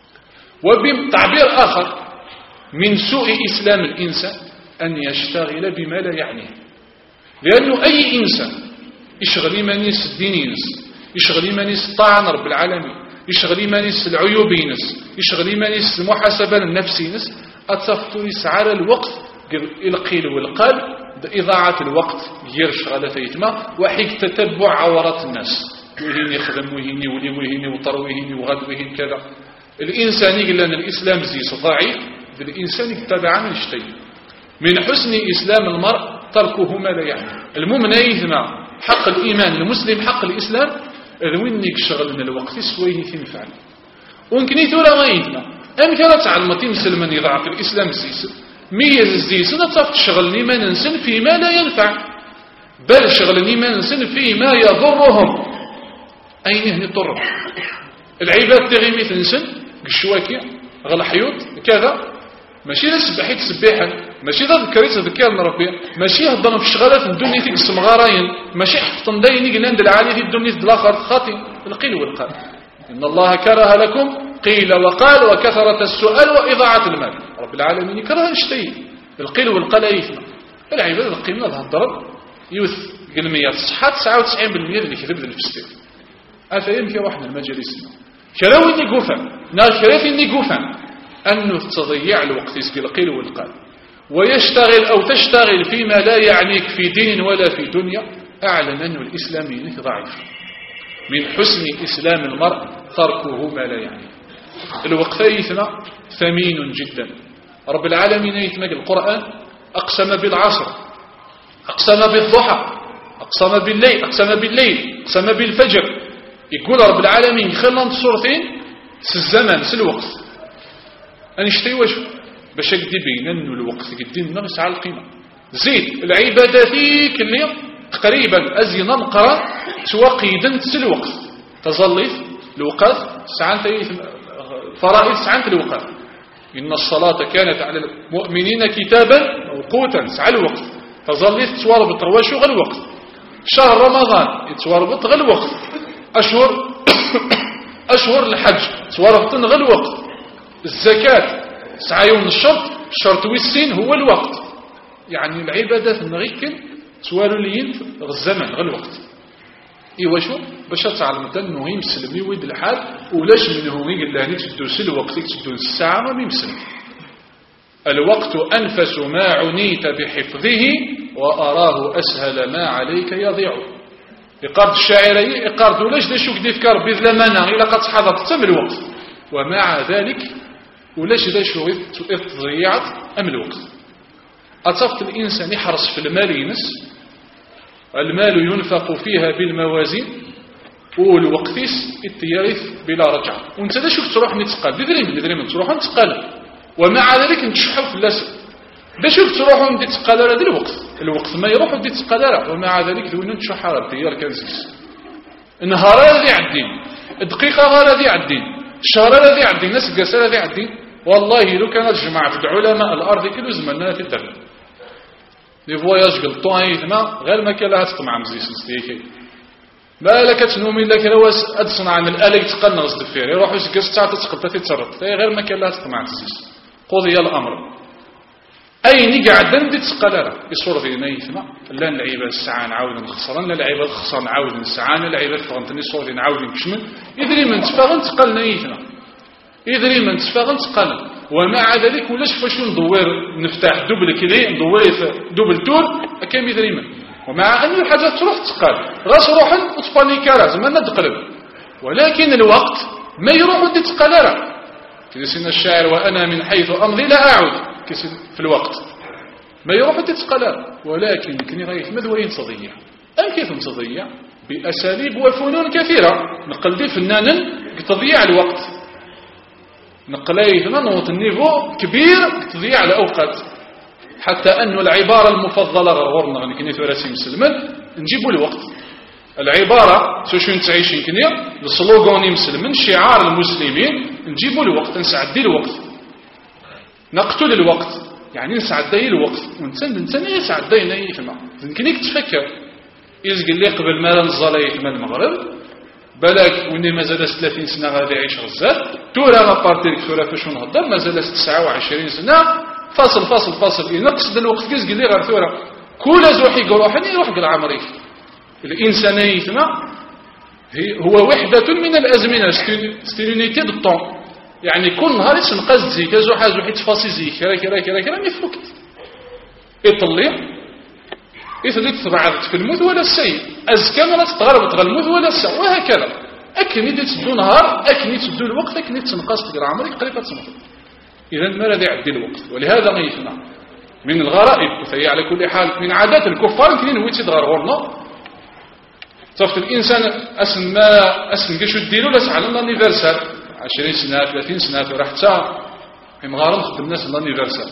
وبتعبير آخر من سوء إسلام الإنسان أن يشتغل بما لا يعنيه. لأنه أي إنسان يشغل إيمانيس الدينينس يشغل إيمانيس الطاعة رب العالمين يشغل إيمانيس العيوبينس يشغل إيمانيس المحاسبة النفسينس أتصفتنس على الوقت القيل والقال إضاعة الوقت يرشغل فيتما وحيك تتبع عورات الناس وهين يخدم وهين يولي وهين يوطر وهين يغد وهين كذا. الإنسان يقول لأن الإسلام زيس ضعيف الإنسان يتبع من الشيء. من حسن إسلام المرء تركه ما لا يعني. المؤمن يثنى حق الإيمان المسلم حق الإسلام وين يشغل من الوقت سويه تنفعل وممكن يثورا ما يثنى أمك لا تعلم تمثل من يضعف الإسلام زيس ميز الزيس نتصف تشغلني ما ننسن فيما لا ينفع بل شغلني ما ننسن فيما يضرهم. أين يضر العباد تغي مثل نسن الشواكية غل حيوط كذا ماشي ذا سبحيت سبيحا ماشي ذا ذكريت ذكر من ربي ماشي هضنا في الشغالات الدنيا تيك السمغاراين ماشي حفظن داين يجي نند العالي في الدنيا الآخر خاطئ القيل والقال. إن الله كره لكم قيل وقال وكثرة السؤال وإضاعة المال. رب العالمين كره الشيء القيل والقال يثنى العباد القيمة هذا الضرب يوث قلميات الصحات 99% اللي كذب الفستيك أفهم واحد المجالس كراوي نيقوفا ناشريث نيقوفا أنه تضيع الوقت يسقي القيل والقال ويشتغل أو تشتغل فيما لا يعنيك في دين ولا في دنيا أعلم أنه الإسلام منك ضعيف. من حسن إسلام المرء تركه ما لا يعنيه. الوقت يثنى ثمين جدا. رب العالمين يثنى القرآن أقسم بالعصر أقسم بالضحى أقسم بالليل أقسم بالفجر. يقول رب العالمين خلنا صورتين الزمان الوقت أنشتي وجه باش يقدي بين أنه الوقت قدي النغس على القيمة زيد العبادة فيك اللي تقريبا أزين نقرأ توقيدا الوقت تظليت الوقت ساعات فرائض ساعات الوقت إن الصلاة كانت على المؤمنين كتابا موقوتا ساعة الوقت تظليت توربط رواشو غير الوقت شهر رمضان يتوربط غير الوقت أشهر الحج توربط غير الوقت الزكاة ساعة يوم الشرط والسين هو الوقت يعني العبادات نغيكن توالو لين الزمن غير الوقت إيوا شو باش تعلم أنه يمسلم يويد الحال ولاش منه يقول له تدوس الوقت تدوس الساعة ما يمسلم الوقت أنفس ما عنيت بحفظه وأراه أسهل ما عليك يضيع إقارة الشاعرية إقارة ولاش دا شوك ديفكار بذلمانا إلا قد حضرت تم الوقت ومع ذلك ولاش دا شو ضيعت أم الوقت أتصفت الإنسان يحرص في المال ينس المال ينفق فيها بالموازين والوقتيس التياريث بلا رجعة وانت دا شوك تروح نتقال بدريم تروح نتقال ومع ذلك نتشحو في اللاسل دا شوك تروح نتقال هذا الوقت ما يروح نتقال ومع ذلك ذو نتشحو التيار كنزيس النهار الذي عدين الدقيقة الذي عدين الشهر الذي عدين الناس القاسة الذي عدين والله لو كانت جماعة العلماء الأرض كل زمننا في الدرب لي فواياج قلطوين غير ما كان لها تطمع مزيس نستيكي ما لك تنومي لك رواس أدصنع من الآلة تقلنا غصد فيه يروح يسقس ساعة تقلت تتسرط غير ما كان لها تطمع مزيس قضي الأمر أي قاعد ندي تقلره بصورة ذي نيثنا لا نلعب الساعة نعاود نخسرن لا نلعب الخسر نعاود الساعة نلعب الفغنتني صورة نعاود نكشمل يدري من تفاغن تقل نيثنا يدري من تفاغن تقل ومع ذلك ولاش فاش ندور نفتح دوبل كلي ندور دوبل تور كم يدري من ومع أن الحاجات تروح تقل راس روحا وتبانيكا لازم أن تقلب ولكن الوقت ما يروح ودي تقلره كيسين الشاعر وأنا من حيث أمضي لا أعود في الوقت ما يروح تتقلى ولكن كني غاية مدوين تضيع أم كيف تضيع بأساليب وفنون كثيرة نقل فنانا تضيع الوقت نقليه نوط النيفو كبير تضيع الأوقات حتى أن العبارة المفضلة غورنا غني كني ثلاثين مسلمان نجيبوا الوقت العبارة سوشون تعيشين كنيا السلوغون مسلمين شعار المسلمين نجيبوا الوقت نسعدي الوقت نقتل الوقت يعني نسعدي الوقت ونتن يسعدي نيفما يمكنك تفكر يزقل لي قبل ما نزل يتم المغرب بالك وني مازال 30 سنة غادي يعيش غزال تورا ما بارتيك تورا فاش نهضر مازال 29 سنة فاصل ينقص الوقت يزقل لي غير تورا كل زوحي قروحني يروح قل عمري الإنسان يثنى هو وحدة من الأزمنة ستيلونيتي دو طون يعني كل نهار يتنقز زي كزوحة تفاصي زي كرا يفوكت يطلع يثلي تبعضت في الموت ولا السيء أزكى ما تتغرب الموت ولا السيء وهكذا أكني تدو نهار أكني تدو الوقت أكني تنقص تقرا عمرك قريبا تنقص إذا ما لا يعدي الوقت ولهذا غيثنا من الغرائب وهي على كل حال من عادات الكفار يمكن هو تدغر غورنا صفت الإنسان أسن كشو ديرو لاس على الانيفرسال 20 سنة 30 سنة وراح تا مغارم خدم الناس الانيفرسال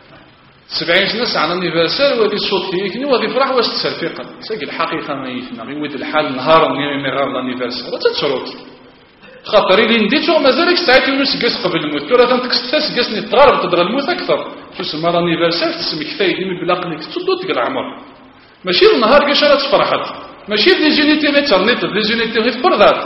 70 سنة على الانيفرسال وهذه الصوت فيكني وهذه فرح واش تسرفيقا ساقي الحقيقة ما يفنا غيود الحال نهار من غير الانيفرسال وتتشروط خاطر اللي نديتو مازالك ساعات يونس قبل الموت ترى تنكس قسني تغرب تدغى الموت أكثر تسمى الانيفرسال تسمي كفاية من بلا قلك تدو تقل عمر ماشي النهار كاش تفرحت ماشي لي جينيتي ميترنيت لي جينيتي غير فرضات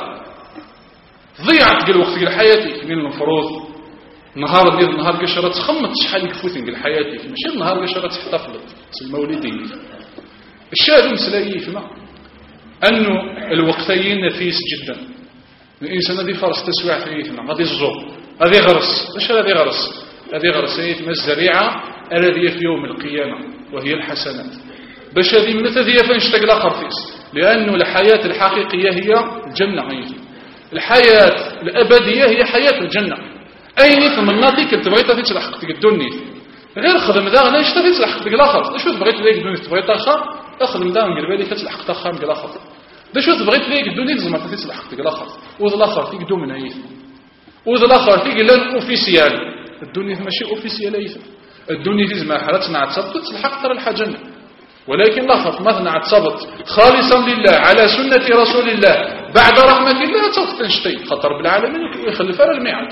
ضيعت قال وقت قال حياتك من المفروض نهار قشرة تخمت شحال يكفوتين قال حياتك ماشي النهار قشرة تحتفظت المولدين الشاهد مسلائي فيما أنه الوقتين نفيس جدا الإنسان هذه فرص تسويع فيهما غادي الزور هذه غرس ايش هذه غرس هذه غرس هي الزريعة الذي في يوم القيامة وهي الحسنات باش هذه من هذه فنشتاق لاخر فيس لأنه الحياة الحقيقية هي الجنة الحياة الأبدية هي حياة الجنة أي نيث من ناطيك تبغيتها في تلحق تقدوني غير خدم ذا غناش تبغي تلحق تقلاخر شو تبغيت ليك دوني تبغي تاخر اخدم ذا نقول بالك تلحق تاخر تقلاخر ده شو تبغيت ليك دوني لازم تلحق تقلاخر وذ الاخر تقدو من هيث وذ الاخر تيجي لان اوفيسيال الدنيا ماشي اوفيسيال هيث الدنيا لازم حالتنا عتصبت تلحق ترى الحاجه ولكن لاحظ مثلا عتصبت خالصا لله على سنة رسول الله بعد رحمة الله تصف تنشتي خطر بالعالمين ويخلف على الميعاد.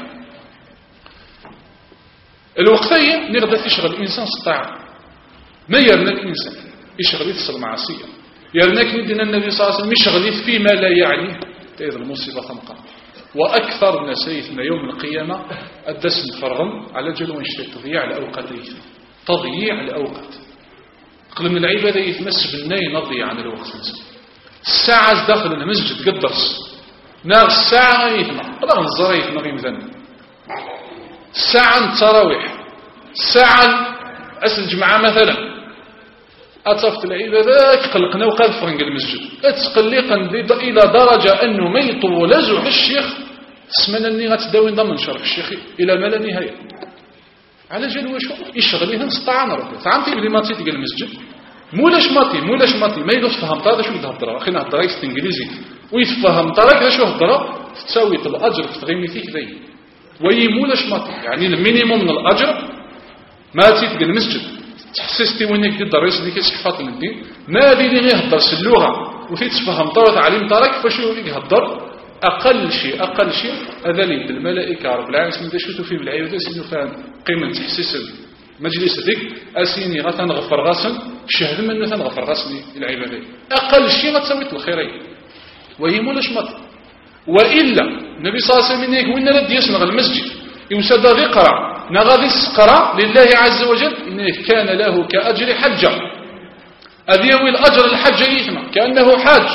الوقتين نقدر تشغل الإنسان سطاع ما يرنا الإنسان يشغل يتصل معصية يرناك ندنا النبي صلى الله عليه وسلم يشغل فيما لا يعني تأذى المصيبة تنقى. وأكثر الناس يثنى يوم القيامة الدسم فرغم على جلو انشتي تضييع الأوقات تضييع الأوقات قل من العبادة يتمس بالناي نضي عن الوقت الساعة داخل المسجد قدرس نار الساعة يثنى رغم الزر يثنى غيمذن الساعة التراويح الساعة أسل الجمعة مثلا أتصفت العبادة قلقنا وقال فرنق المسجد أتقلقا إلى درجة أنه ما يطولزوا الشيخ اسمنا أني غتداوي ضمن شرف الشيخ إلى ما لا نهاية على جال وشو يشغليها نستطاع ربي تعمتي بلي ماتي تلقى المسجد مولاش ماتي ما يدوش فهم طارا شو يهضر أخي نهضر يست إنجليزي ويتفهم طارا شو هضر تساوي الأجر في تغيميتيك ذي وي مولاش ماتي يعني المينيموم من الأجر ماتي تلقى المسجد تحسستي وينك دي الدرس اللي كيصحفات الدين ما بيني غير يهضر في اللغة وفي تفهم طارا تعليم طارا كيفاش يهضر أقل شيء هذا لي الملائكة رب العالمين من تشوتوا فيه بالعيادة سينو فهم قيمة تحسيس المجلس ذيك أسيني غتنغفر غاسن شهد من تنغفر غاسن العبادة أقل شيء غتسوي الخيرين وهي مولاش مات وإلا النبي صلى الله عليه وسلم وإن ردي يسنغ المسجد يمسد ذكرى نغذي السقرى لله عز وجل إنه كان له كأجر حجة أذيوي الأجر الحجة يثمى كأنه حاج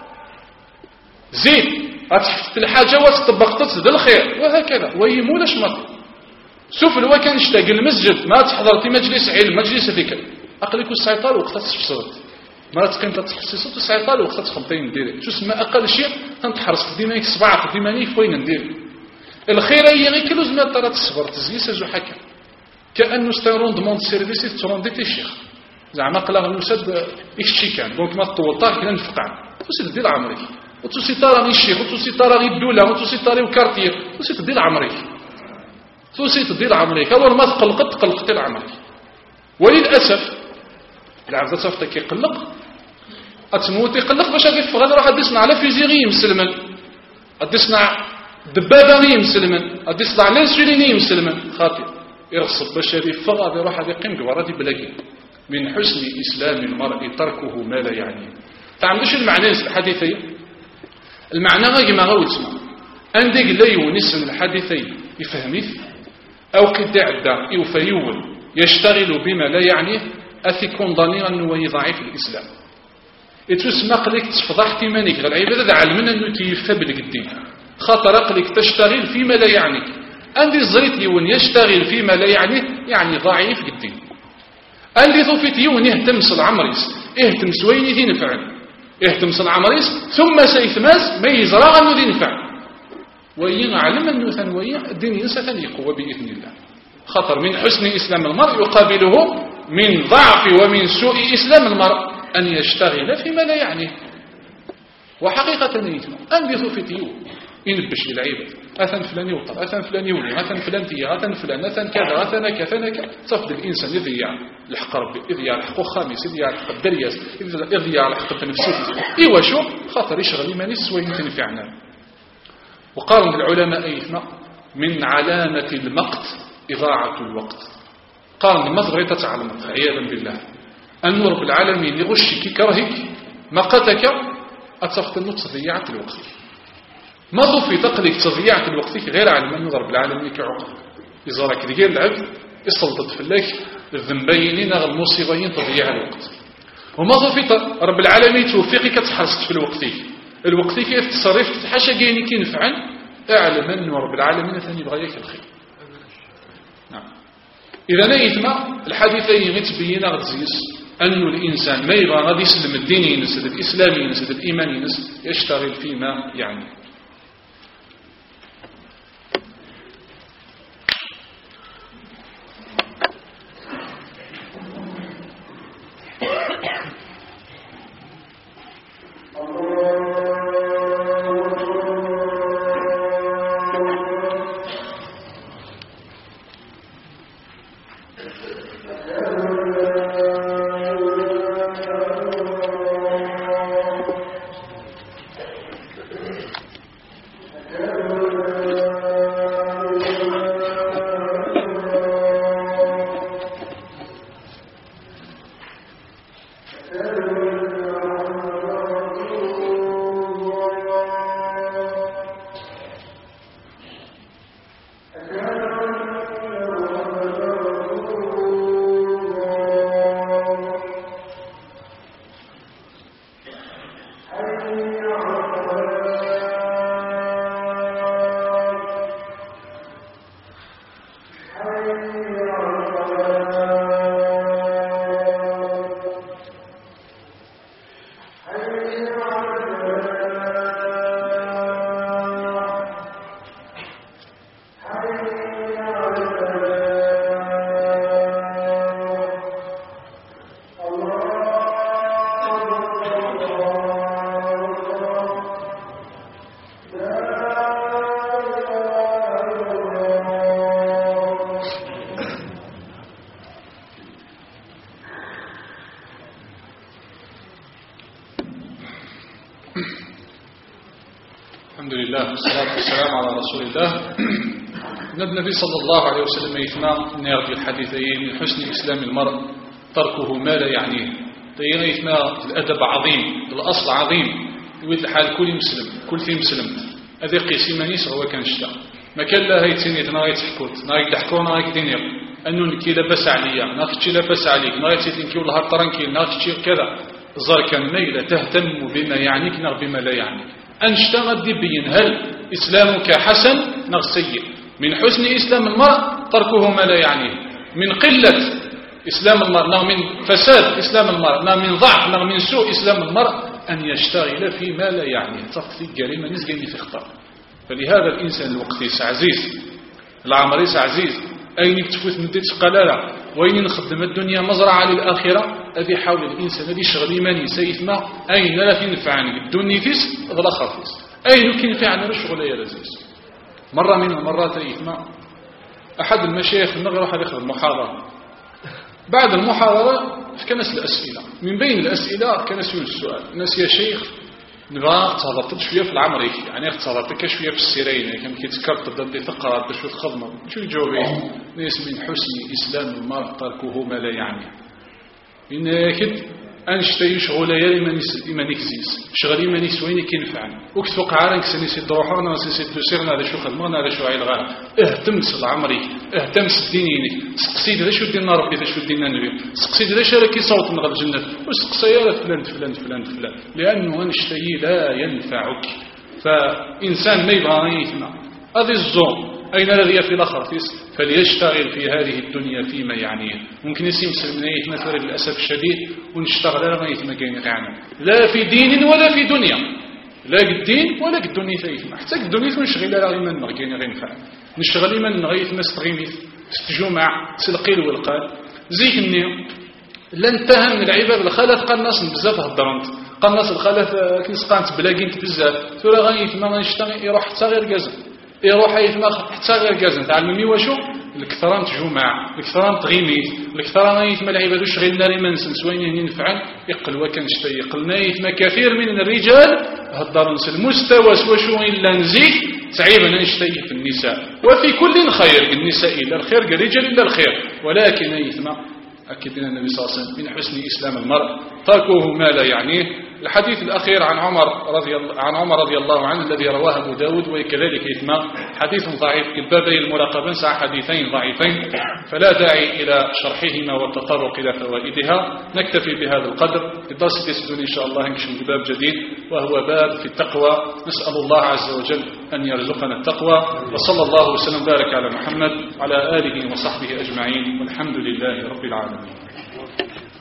زيد أتحفت الحاجة وتطبق ذا الخير وهكذا ويمولاش مات سوف لو كان اشتاق المسجد ما تحضرتي مجلس علم مجلس ذكر أقلك السيطار وقت تفصلت ما تقيم تتحسست السيطار وقت تخمطين نديري شو اسمه أقل شيء تنتحرص ديما صباعك ديما نيف وين نديري الخير هي غير كيلو زمان ترى تصبر تزيس جو حكا كأنه ستيرون دوموند سيرفيس ترون دي الشيخ زعما قلا نسد يشتي كان دونك ما تطولطاك كنا نفقع وسيد ديال عمرك وتوسي ترى الشيخ وتوسي ترى الدولة وتوسي ترى الكارتير توسي تدير عمرك توسي تدير عمرك أول ما تقلقت العمرك وللأسف العبد صفتك يقلق أتموت يقلق باش غادي فغاد راح تصنع على فيزيغي مسلما تصنع دبابة مسلما تصنع لانسوليني مسلما خاطئ يرصب باش غادي فغاد يروح غادي يقيم كباراتي بلاكي من حسن إسلام المرء تركه ما لا يعنيه تعملش المعنى الحديثي المعنى غير ما غاو تسمع عندك لا يونس الحديثين يفهميه او قد عدا يفيول يشتغل بما لا يعنيه اثيكون ضنيرا انه ضعيف الاسلام يتسمى قلك تفضح تيمانيك العباده علمنا انه كيفها بالقديم خاطر قلك تشتغل فيما لا يعنيك عندي الزريت يون يشتغل فيما لا يعنيه يعني ضعيف قديم عندي ضفيت يون يهتمس العمريس يهتمس وين ينفعني يهتمس العمريس ثم سيثماس ما يزرع أنه ينفع ويعلم أنه ثانوية الدين ينسى يقوى بإذن الله خطر من حسن إسلام المرء يقابله من ضعف ومن سوء إسلام المرء أن يشتغل فيما لا يعنيه وحقيقة يتم أن يثفتيو ينبش للعيبة أثن فلان يوطر أثن فلان يولي أثن فلان تيا أثن فلان أثن كذا أثن كذا صفد الإنسان يضيع الحق ربي يضيع الحق خامس يضيع الحق الدرياس يضيع الحق التنفسي إيوا شو خاطر يشغل إيماني سوين تنفعنا وقال العلماء أيثنا من علامة المقت إضاعة الوقت قال المضغة تتعلمت عياذا بالله أن رب العالمين يغشك كرهك مقتك أتصفت أنه تضيعت الوقت ما ضفي تقلك تضيعت الوقت غير علم أن رب العالمين كعقل إذا راك ديال العبد يسلطت في الله الذنبين نغ المصيبين تضيع الوقت وما ضفي رب العالمين توفيقك تحرصت في الوقت كيف تصرف تحاشا كاين كي نفعل اعلم أن رب العالمين ثاني يبغيك الخير نعم إذا نيتما الحديثين يتبين غتزيس أن الإنسان ما يبغى غادي يسلم الدين ينسد الإسلام ينسد الإيمان ينسد يشتغل فيما يعني الحمد لله والصلاة والسلام على رسول الله. النبي صلى الله عليه وسلم يثنى نير في الحديثين من حسن إسلام المرء تركه ما لا يعنيه. يثنى الأدب عظيم، الأصل عظيم، يود الحال كل مسلم كل ثيم مسلم هذا قيسي مانيس هو كان شتا ما كان لا هيتسيني نا يتحكوت نا يضحكوا نا يدينير أنه كي لاباس عليا نا كتشي لاباس عليك نا يتيتنكي والله ترانكي نا كتشي كذا الزار كان ميلة تهتم بما يعنيك نا بما لا يعنيك أنشتا غدي بين هل إسلامك حسن نا سيء. من حسن إسلام المرء تركه ما لا يعنيه، من قلة إسلام المرء نا من فساد إسلام المرء نا من ضعف نا من سوء إسلام المرء أن يشتغل فيما لا يعنيه. تقصي جريمة نسجني في خطأ. فلهذا الإنسان الوقت عزيز العمريس عزيز أين تفوت مدة قلالة وين نخدم الدنيا مزرعة للآخرة أذي حاول الإنسان الذي شغل إيماني سيثما أين لا تنفعني الدنيا فيس ظل خفيس أين ينفعني الشغل يا لزيز. مرة من المرات يثما أحد المشايخ نروح ياخذ المحاضرة. بعد المحاضرة كانت الأسئلة، من بين الأسئلة كان يسأل السؤال الناس يا شيخ نبغى تهضرت شويه في العمري يعني تهضرت شويه في السيرين كان كيتذكر تبدا تقرا شويه تخدم شو يجاوب ناس من حسن اسلام المرء تركه ما لا يعني ان كد انشتي شغل ما نكزيس شغلي ما نسويني كينفعني وكتوق عارك سني سي دروحنا سي دوسيرنا على شو خدمنا على شو عيل غير اهتمت العمري اهتمت دينيني سقسيت ذا شو دينا ربي ذا شو دينا النبي سقسيت ذا شو راكي صوت من الجنه وسقسي يا فلان فلان فلان فلان لانه انشتي لا ينفعك. فانسان ما يبغى يثنى هذه الزوم أين الذي في الآخر فليشتغل في هذه الدنيا فيما يعنيه. ممكن يسيم سلمناية مثلا للأسف الشديد ونشتغل لا يثنى كاين يعني لا في دين ولا في دنيا لا الدين ولا الدنيا فيثنى حتى الدنيا نشغل لا غير من كاين غير نفع نشتغل من غير نستغيميت ستجمع سلقيل والقال زيك النية لا انتهى من العباد الخلف قناص بزاف هضرنت قناص الخلف كنسقانت بلاقينت بزاف ثورة غيث ما نشتغل يروح حتى غير كازا يروح يثما حتى غير كازا تعلمي واشو الكثران تجمع الكثران تغيميت الكثران يثما العباد وشغل ناري منسن سوين ينفعل يقل وكان شتي يقلنا يثما كثير من الرجال هضرنس المستوى واشو إلا نزيد تعيبا نشتي في النساء وفي كل خير النساء إلا الخير الرجال إلا الخير ولكن يثما أكد لنا النبي صلى الله عليه وسلم من حسن إسلام المرء تركه ما لا يعنيه. الحديث الأخير عن عمر رضي الله عنه الذي رواه أبو داود وكذلك إثما حديث ضعيف كبابي المراقبة سع حديثين ضعيفين فلا داعي إلى شرحهما والتطرق إلى فوائدها. نكتفي بهذا القدر. في الدرس اليسدون إن شاء الله نكشف باب جديد وهو باب في التقوى. نسأل الله عز وجل أن يرزقنا التقوى وصلى الله وسلم وبارك على محمد وعلى آله وصحبه أجمعين والحمد لله رب العالمين.